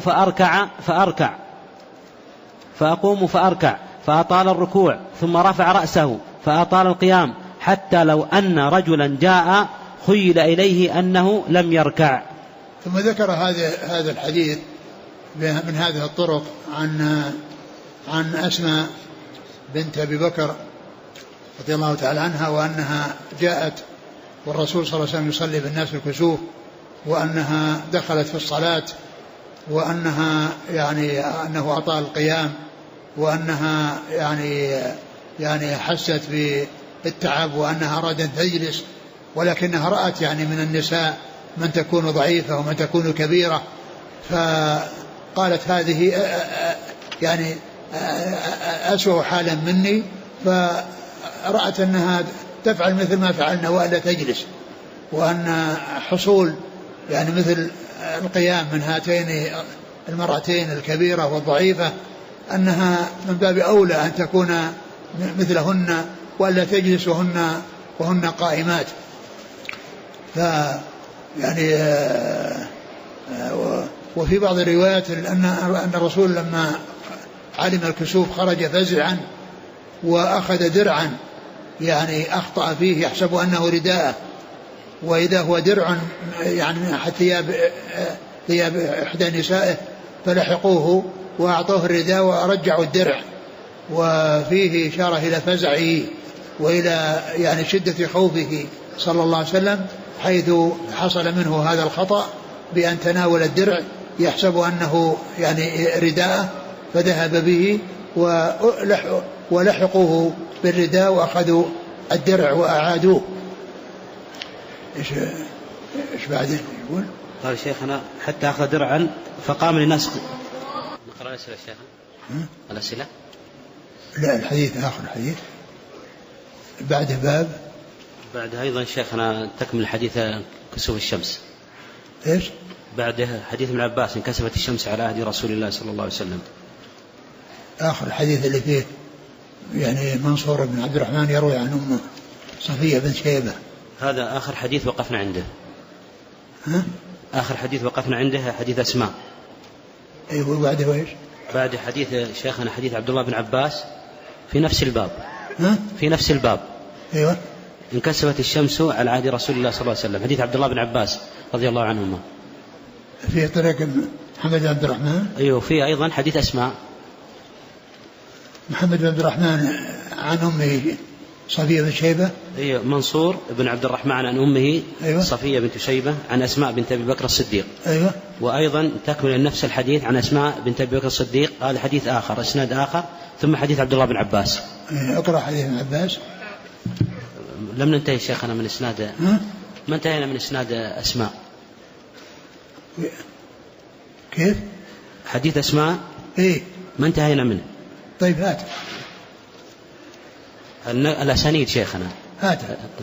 فأركع فأطال الركوع، ثم رفع رأسه فأطال القيام، حتى لو أن رجلا جاء خيل إليه أنه لم يركع. ثم ذكر هذا الحديث من هذه الطرق عن أسماء بنت أبي بكر رضي الله تعالى عنها، وأنها جاءت والرسول صلى الله عليه وسلم يصلي بالناس الكسوف، وأنها دخلت في الصلاة، وأنها يعني أنه أطال القيام، وأنها يعني حست بالتعب، وأنها أرادت تجلس، ولكنها رأت يعني من النساء من تكون ضعيفة ومن تكون كبيرة، فقالت هذه يعني أسوأ حالا مني، فرأت أنها تفعل مثل ما فعلنا وألا تجلس، وأن حصول يعني مثل القيام من هاتين المرأتين الكبيرة والضعيفة أنها من باب أولى أن تكون مثلهن وألا تجلس وهن قائمات. يعني وفي بعض الروايات أن الرسول لما علم الكسوف خرج فزعا وأخذ درعا يعني أخطأ فيه يحسب أنه رداء، وإذا هو درع يعني حتى ثياب إحدى نسائه، فلحقوه وأعطوه الرداء ورجعوا الدرع، وفيه إشارة إلى فزعه وإلى يعني شدة خوفه صلى الله عليه وسلم، حيث حصل منه هذا الخطأ بأن تناول الدرع يحسب أنه يعني رداء، فذهب به ولحقوه بالرداء وأخذوا الدرع وأعادوه. إيش بعدين يقول؟ قال شيخنا حتى أخذ درعا فقام للناس. نقرأ الأسئلة شيخنا. الأسئلة؟ لا، الحديث آخر الحديث بعد باب. بعد أيضا شيخنا تكمل حديث كسوف الشمس. إيش؟ بعد حديث ابن عباس انكسفت الشمس على عهد رسول الله صلى الله عليه وسلم. آخر الحديث اللي فيه يعني منصور بن عبد الرحمن يروي عن أم صفية بن شيبة. هذا آخر حديث وقفنا عنده. ها؟ آخر حديث وقفنا عنده حديث أسماء. أيوة. وبعده إيش؟ بعد حديث شيخنا حديث عبد الله بن عباس في نفس الباب. ها؟ في نفس الباب. أيوة. انكسفت الشمس على عهد رسول الله صلى الله عليه وسلم، حديث عبد الله بن عباس رضي الله عنهما. في طريق محمد بن عبد الرحمن. أيوة. في أيضا حديث أسماء. محمد بن عبد الرحمن عن أمه صفية بن شيبة. أيوة. منصور بن عبد الرحمن عن أمه. أيوة. صفية بنت شيبة عن أسماء بنت أبي بكر الصديق. أيوة. وأيضا تكمل نفس الحديث عن أسماء بنت أبي بكر الصديق، قال حديث آخر إسناد آخر، ثم حديث عبد الله بن عباس. اقرأ حديث ابن عباس. لم ننتهي شيخنا من إسناد. ما انتهينا من إسناد أسماء. كيف؟ حديث أسماء. إيه. ما انتهينا منه. طيب هات الأسانيد شيخنا. هات.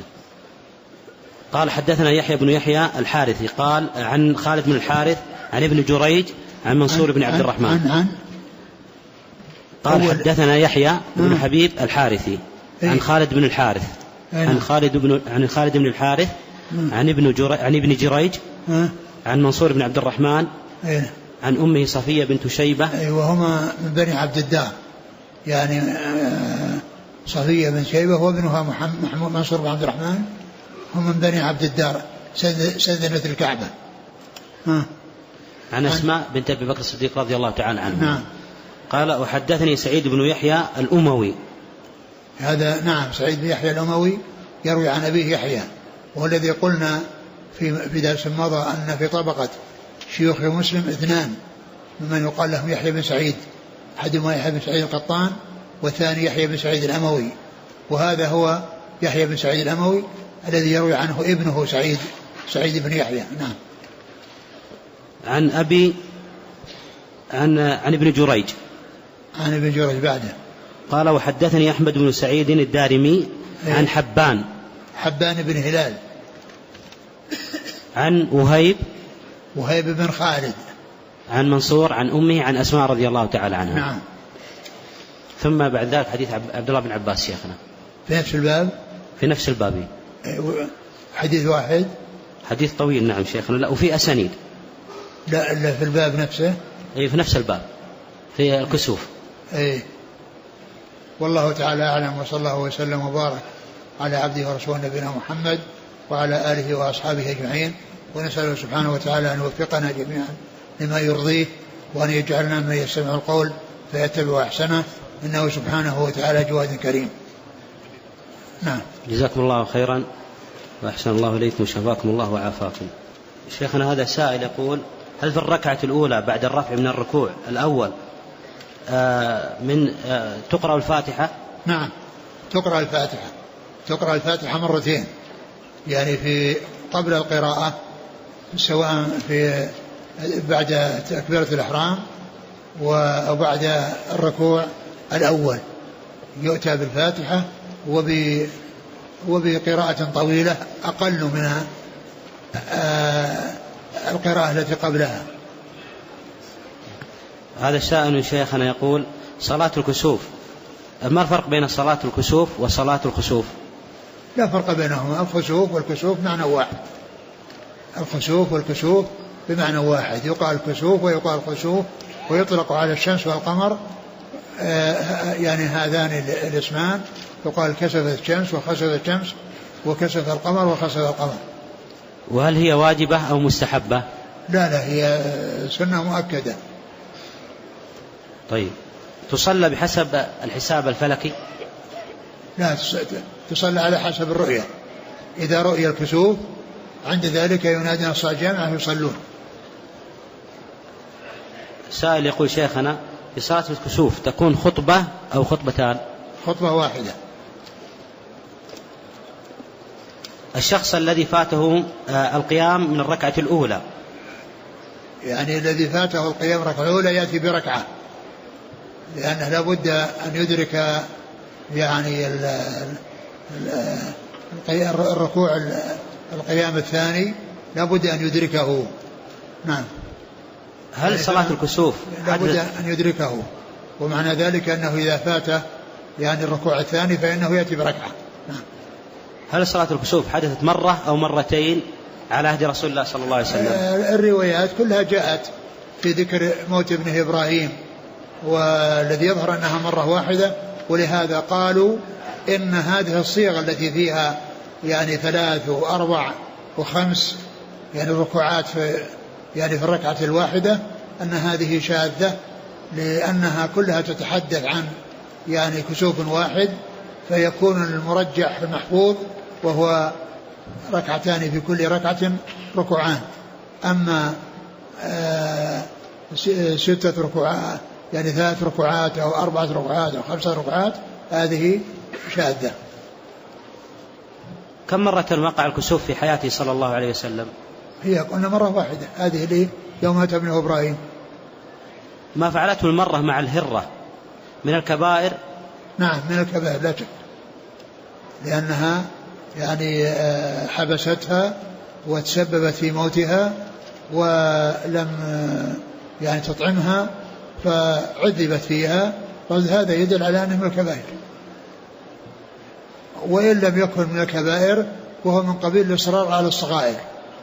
قال حدثنا يحيى بن يحيى الحارثي قال عن خالد بن الحارث عن ابن جريج عن منصور بن عبد الرحمن. قال حدثنا يحيى بن حبيب الحارثي عن خالد بن الحارث عن خالد بن الحارث عن ابن جريج عن منصور بن عبد الرحمن عن أمه صفية بنت شيبة. وهما من بني عبد الدار، يعني صفية بن شيبة وابنها محمود منصور بن عبد الرحمن، هم من بني عبد الدار سدنة الكعبة. عن أسماء بنت أبي بكر الصديق رضي الله تعالى عنه. نعم. قال وحدثني سعيد بن يحيى الأموي. هذا نعم سعيد بن يحيى الأموي يروي عن أبيه يحيى، والذي قلنا في درس مضى أن في طبقة شيوخ مسلم اثنان ممن يقال لهم يحيى بن سعيد، أحدهما يحيى بن سعيد القطان والثاني يحيى بن سعيد الأموي، وهذا هو يحيى بن سعيد الأموي الذي يروي عنه ابنه سعيد بن يحيى. نعم. عن ابن جريج. عن ابن جريج بعده. قال وحدثني أحمد بن سعيد الدارمي عن حبان بن هلال عن وهيب بن خالد عن منصور عن أمه عن أسماء رضي الله تعالى عنها. نعم. ثم بعد ذلك حديث عبد الله بن عباس شيخنا في نفس الباب. في نفس الباب. حديث واحد. حديث طويل. نعم شيخنا. لا وفي أسانيد. لا في الباب نفسه. أي في نفس الباب في الكسوف. أي. والله تعالى أعلم، وصلى الله وسلم وبارك على عبده ورسوله نبينا محمد وعلى آله وأصحابه أجمعين، ونسأله سبحانه وتعالى أن يوفقنا جميعا لما يرضيه وأن يجعلنا من يستمع القول فيتبع أحسنه، إنه سبحانه وتعالى جواد كريم. نعم. جزاكم الله خيرا وأحسن الله إليكم وشفاكم الله وعافاكم. شيخنا هذا سائل يقول: هل في الركعة الأولى بعد الرفع من الركوع الأول تقرأ الفاتحة؟ نعم، تقرأ الفاتحة مرتين، يعني في قبل القراءة سواء بعد تكبيرة الإحرام وبعد الركوع الأول يؤتى بالفاتحة وبقراءة طويلة أقل من القراءة التي قبلها. هذا السائل شيخنا يقول: صلاة الكسوف، ما الفرق بين صلاة الكسوف وصلاة الخسوف؟ لا فرق بينهما، الخسوف والكسوف معنى واحد، الخسوف والكسوف بمعنى واحد، يقال الكسوف ويقال الخسوف، ويطلق على الشمس والقمر، يعني هذان الاسمان، يقال كسفت الشمس وخسفت الشمس وكسف القمر وخسف القمر. وهل هي واجبة أو مستحبة؟ لا هي سنة مؤكدة. طيب، تصلى بحسب الحساب الفلكي؟ لا، تصلى على حسب الرؤية، إذا رؤي الكسوف عند ذلك ينادي الصلاة جامعة يصلون. سائل يقول: شيخنا، في صلاة الكسوف تكون خطبة أو خطبتان؟ خطبة واحدة. الشخص الذي فاته القيام من الركعة الأولى، يعني الذي فاته القيام الركعة الأولى يأتي بركعة، لأنه لابد أن يدرك يعني الركوع القيام الثاني لابد أن يدركه. نعم. هل صلاة الكسوف لابد أن يدركه، ومعنى ذلك أنه إذا فاته يعني الركوع الثاني فإنه يأتي بركعة. نعم. هل صلاة الكسوف حدثت مرة أو مرتين على عهد رسول الله صلى الله عليه وسلم؟ الروايات كلها جاءت في ذكر موت ابنه إبراهيم، والذي يظهر أنها مرة واحدة، ولهذا قالوا إن هذه الصيغة التي فيها يعني 3 و4 و5 يعني الركوعات في الركعة الواحدة أن هذه شاذة، لأنها كلها تتحدث عن يعني كسوف واحد، فيكون المرجح المحفوظ وهو ركعتان في كل ركعة ركوعان. أما 6 ركوعات يعني 3 ركوعات أو 4 ركوعات أو 5 ركوعات هذه شاذة. كم مرة وقع الكسوف في حياته صلى الله عليه وسلم؟ هي قلنا مرة واحدة، هذه ليه يوم مات ابنه إبراهيم. ما فعلته المرة مع الهرة من الكبائر؟ نعم من الكبائر لا شك، لأنها يعني حبستها وتسببت في موتها ولم يعني تطعمها فعذبت فيها، هذا يدل على أنه من الكبائر. وإن لم يكن من الكبائر وهو من قبيل الإصرار على الصغائر،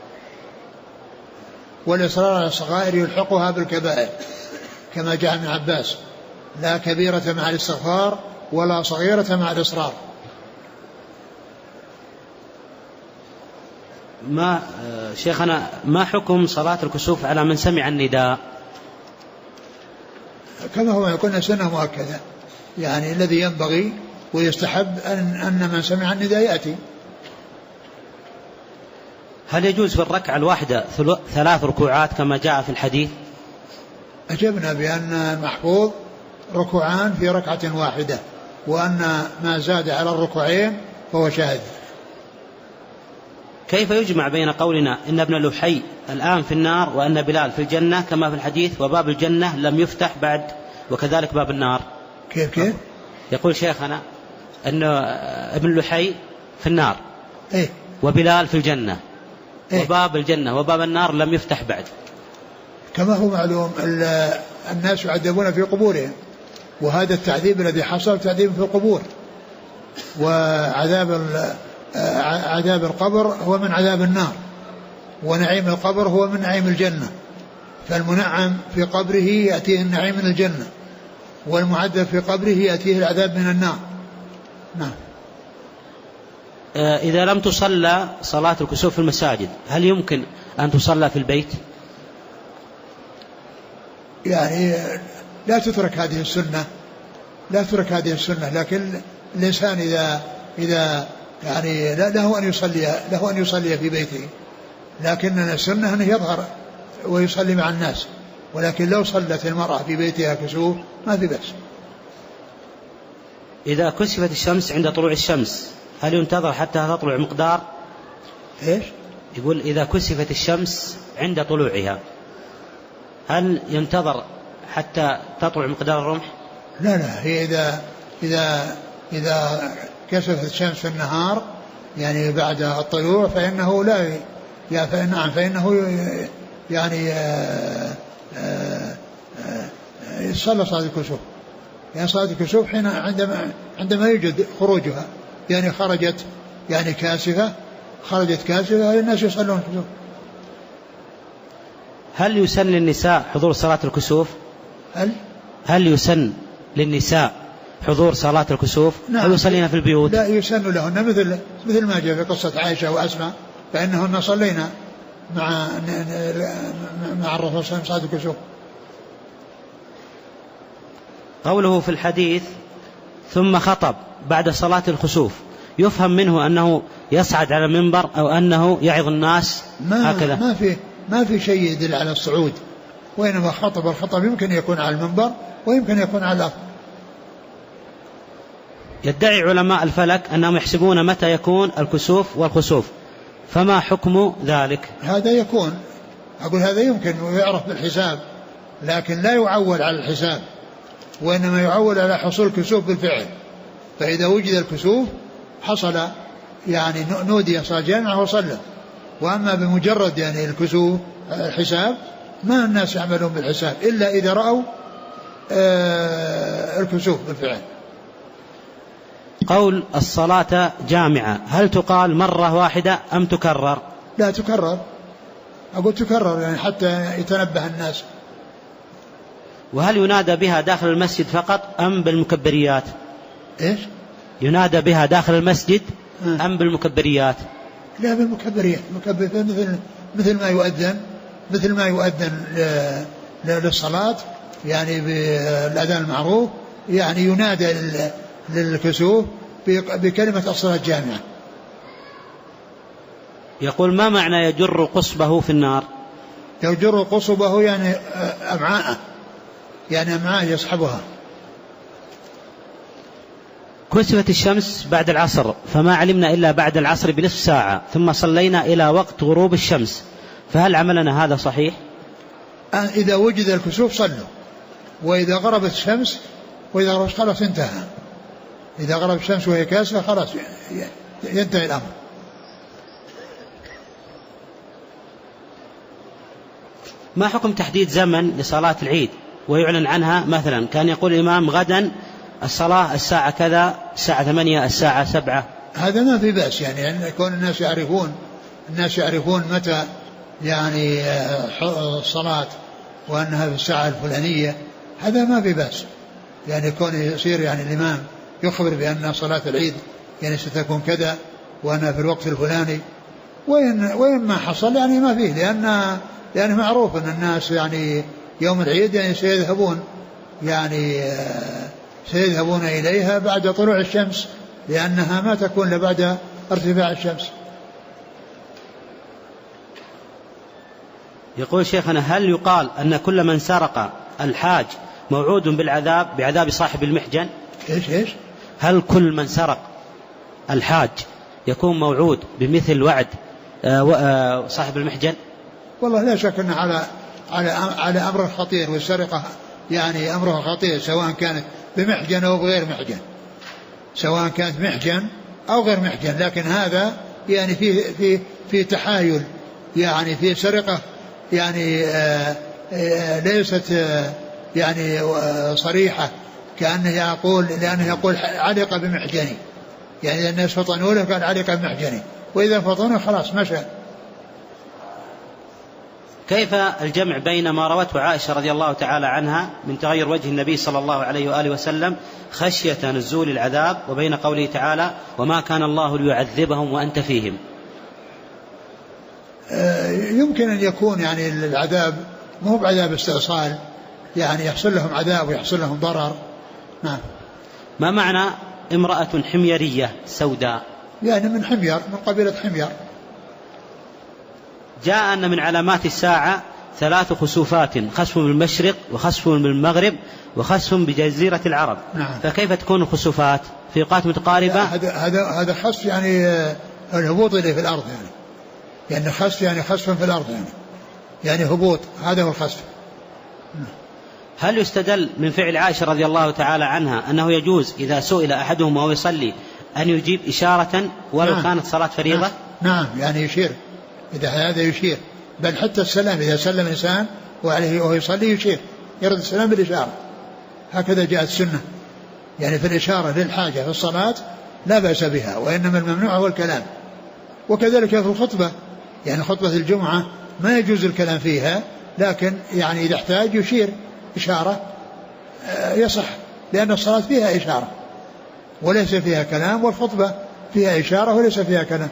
والإصرار على الصغائر يلحقها بالكبائر، كما جاء ابن عباس: لا كبيرة مع الاستغفار ولا صغيرة مع الإصرار. شيخنا، ما حكم صلاة الكسوف على من سمع النداء؟ كما هو يكون سنة مؤكدة، يعني الذي ينبغي ويستحب أن من سمع النداء يأتي. هل يجوز في الركعة الواحدة 3 ركوعات كما جاء في الحديث؟ أجبنا بأن المحفوظ ركوعان في ركعة واحدة، وأن ما زاد على الركوعين فهو شاذ. كيف يجمع بين قولنا إن ابن لحي الآن في النار وأن بلال في الجنة كما في الحديث، وباب الجنة لم يفتح بعد وكذلك باب النار؟ كيف يقول شيخنا أن ابن لحي في النار إيه؟ وبلال في الجنة إيه؟ وباب الجنة وباب النار لم يفتح بعد. كما هو معلوم الناس يعذبون في قبورهم، وهذا التعذيب الذي حصل تعذيب في القبور، وعذاب عذاب القبر هو من عذاب النار، ونعيم القبر هو من نعيم الجنة، فالمنعم في قبره يأتيه النعيم من الجنة، والمعذب في قبره يأتيه العذاب من النار. نعم. إذا لم تصلى صلاة الكسوف في المساجد، هل يمكن أن تصلى في البيت؟ يعني لا تترك هذه السنة، لكن الإنسان إذا يعني له أن يصلي في بيته، لكن السنة أنه يظهر ويصلي مع الناس، ولكن لو صلت المرأة في بيتها كسوف ما في بأس. إذا كسفت الشمس عند طلوع الشمس هل ينتظر حتى تطلع مقدار؟ إيش؟ يقول إذا كسفت الشمس عند طلوعها هل ينتظر حتى تطلع مقدار الرمح؟ لا، هي إذا كسفت الشمس في النهار يعني بعد الطلوع فإنه لا فإنه يعني يصلى صلاة الكسوف، يعني صلاة الكسوف حين عندما يوجد خروجها، يعني خرجت كاسفة الناس يصلون الكسوف. هل يسن للنساء حضور صلاة الكسوف؟ هل يسن للنساء حضور صلاة الكسوف؟ نعم. أو يصلين في البيوت؟ لا، يسن لهن مثل ما جاء في قصة عائشة وأسماء، فإنهن صلينا مع الرسول صلى الله عليه وسلم صلاة الكسوف. قوله في الحديث ثم خطب بعد صلاة الكسوف يفهم منه أنه يصعد على المنبر أو أنه يعظ الناس هكذا؟ ما في شيء يدل على الصعود، وإنما الخطب يمكن يكون على المنبر ويمكن يكون على الأرض. يدعي علماء الفلك أنهم يحسبون متى يكون الكسوف والخسوف، فما حكم ذلك؟ هذا يمكن ويعرف بالحساب، لكن لا يعول على الحساب، وإنما يعول على حصول الكسوف بالفعل. فإذا وجد الكسوف حصل يعني نودي صلاة جامعة وصلى. وأما بمجرد يعني الكسوف الحساب ما الناس يعملون بالحساب إلا إذا رأوا الكسوف بالفعل. قول الصلاة جامعة هل تقال مرة واحدة أم تكرر؟ لا، تكرر، أقول تكرر يعني حتى يتنبه الناس. وهل ينادى بها داخل المسجد فقط أم بالمكبريات؟ إيش؟ ينادى بها داخل المسجد أم بالمكبريات؟ لا، بالمكبريات. مثل ما يؤذن للصلاة يعني بالأذان المعروف، يعني ينادى للكسوف بكلمة الصلاة الجامعة. يقول ما معنى يجر قصبه في النار؟ يجر قصبه يعني أمعاء يصحبها. كسفت الشمس بعد العصر فما علمنا إلا بعد العصر بنصف ساعة، ثم صلينا إلى وقت غروب الشمس، فهل عملنا هذا صحيح؟ إذا وجد الكسوف صلوا، وإذا غربت الشمس خلاص انتهى. إذا غربت الشمس وهي كاسفة خلاص ينتهي الأمر. ما حكم تحديد زمن لصلاة العيد ويعلن عنها؟ مثلا كان يقول الإمام غدا الصلاة الساعة كذا، الساعة 8، الساعة 7. هذا ما في بأس، يعني أن يكون الناس يعرفون متى يعني الصلاة وأنها في الساعة الفلانية، هذا ما في بأس. يعني يكون يصير يعني الإمام يخبر بأن صلاة العيد يعني ستكون كذا وأنا في الوقت الفلاني، وإن ما حصل يعني ما فيه، لأن معروف أن الناس يعني يوم العيد يعني سيذهبون إليها بعد طلوع الشمس، لأنها ما تكون إلا بعد ارتفاع الشمس. يقول شيخنا هل يقال أن كل من سرق الحاج موعود بعذاب صاحب المحجن؟ إيش؟ هل كل من سرق الحاج يكون موعود بمثل وعد صاحب المحجن؟ والله لا شك أن على أمر خطير، والسرقة يعني أمرها خطير سواء كانت بمحجن أو بغير محجن، سواء كانت محجن أو غير محجن. لكن هذا يعني في تحايل، يعني في سرقة يعني ليست يعني صريحة، لأنه يقول علق بمحجني، يعني الناس فطنوا له قال علق بمحجني، وإذا فطنوا خلاص مشى. كيف الجمع بين ما روته عائشة رضي الله تعالى عنها من تغير وجه النبي صلى الله عليه وآله وسلم خشية نزول العذاب وبين قوله تعالى وما كان الله ليعذبهم وأنت فيهم؟ يمكن أن يكون يعني العذاب مو بعذاب استئصال، يعني يحصل لهم عذاب ويحصل لهم ضرر. نعم. ما معنى امرأة حميرية سوداء؟ يعني من حمير، من قبيلة حمير. جاء أن من علامات الساعة 3 خسوفات، خسف بالمشرق وخسف بالمغرب وخسف بجزيرة العرب. نعم. فكيف تكون الخسوفات في أوقات متقاربة؟ هذا خسف يعني الهبوط إليه في الأرض، يعني خسف يعني خسف في الأرض، يعني هبوط، هذا هو الخسف. هل يستدل من فعل عائشة رضي الله تعالى عنها أنه يجوز إذا سئل أحدهم وهو يصلي أن يجيب إشارة ولو نعم. كانت صلاة فريضة؟ نعم، يعني يشير، إذا هذا يشير، بل حتى السلام إذا سلم إنسان وعليه وهو يصلي يشير، يرد السلام بالإشارة، هكذا جاءت السنة. يعني في الإشارة للحاجة في الصلاة لا بأس بها، وإنما الممنوع هو الكلام. وكذلك في الخطبة، يعني خطبة الجمعة ما يجوز الكلام فيها، لكن يعني إذا احتاج يشير إشارة يصح، لأن الصلاة فيها إشارة وليس فيها كلام، والخطبة فيها إشارة وليس فيها كلام.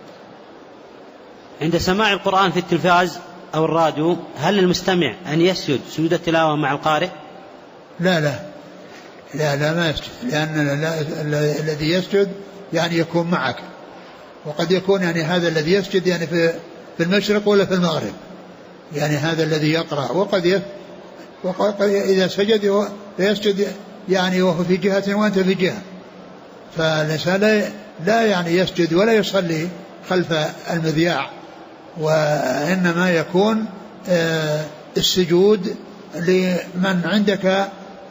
عند سماع القرآن في التلفاز أو الراديو هل المستمع أن يسجد سجود التلاوة مع القارئ؟ لا ما يسجد، لأن الذي يسجد يعني يكون معك، وقد يكون يعني هذا الذي يسجد يعني في المشرق ولا في المغرب، يعني هذا الذي يقرأ، وقد إذا سجد يسجد يعني وهو في جهة وأنت في جهة، فالإنسان لا يعني يسجد ولا يصلي خلف المذياع، وإنما يكون السجود لمن عندك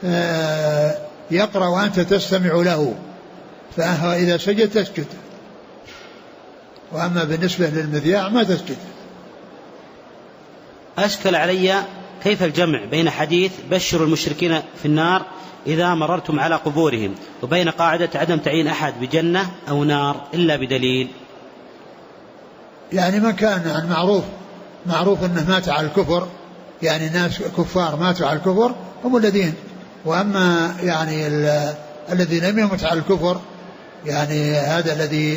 يقرأ وأنت تستمع له، فإذا سجد تسجد، وأما بالنسبة للمذياع ما تسجد. أشكل علي كيف الجمع بين حديث بشر المشركين في النار إذا مررتم على قبورهم وبين قاعدة عدم تعيين أحد بجنة أو نار إلا بدليل؟ يعني ما كان معروف أنه مات على الكفر، يعني ناس كفار ماتوا على الكفر هم الذين، وأما يعني الذي لم يمت على الكفر يعني هذا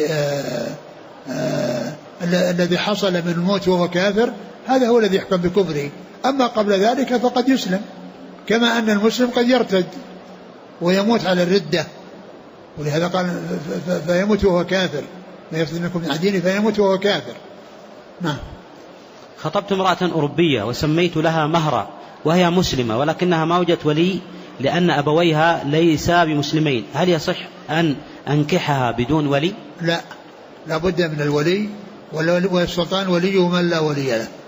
الذي حصل من الموت وهو كافر، هذا هو الذي يحكم بكفره. أما قبل ذلك فقد يسلم، كما أن المسلم قد يرتد ويموت على الردة، ولهذا قال فيموت وهو كافر، ما يفتنكم من دينه فيموت وهو كافر. نعم. خطبت امرأة أوروبية وسميت لها مهرا وهي مسلمة، ولكنها ما وجدت ولي لأن أبويها ليسا بمسلمين، هل يصح أن أنكحها بدون ولي؟ لا بد من الولي، والسلطان وليه من لا ولي له.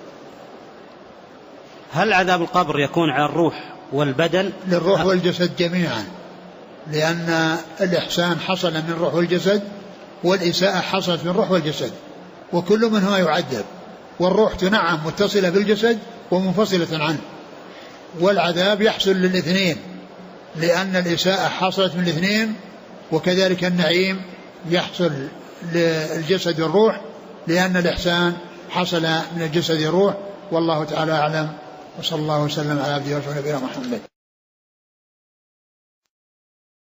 هل عذاب القبر يكون على الروح والبدن؟ للروح والجسد جميعا، لأن الإحسان حصل من الروح والجسد، والإساءة حصلت من الروح والجسد، وكل منهما يعذب، والروح تنعم متصلة بالجسد ومنفصلة عنه، والعذاب يحصل للاثنين، لأن الإساءة حصلت من الاثنين، وكذلك النعيم يحصل للجسد والروح، لأن الإحسان حصل من الجسد والروح. والله تعالى أعلم، وصلى الله وسلم على عبده ورسوله نبينا محمد.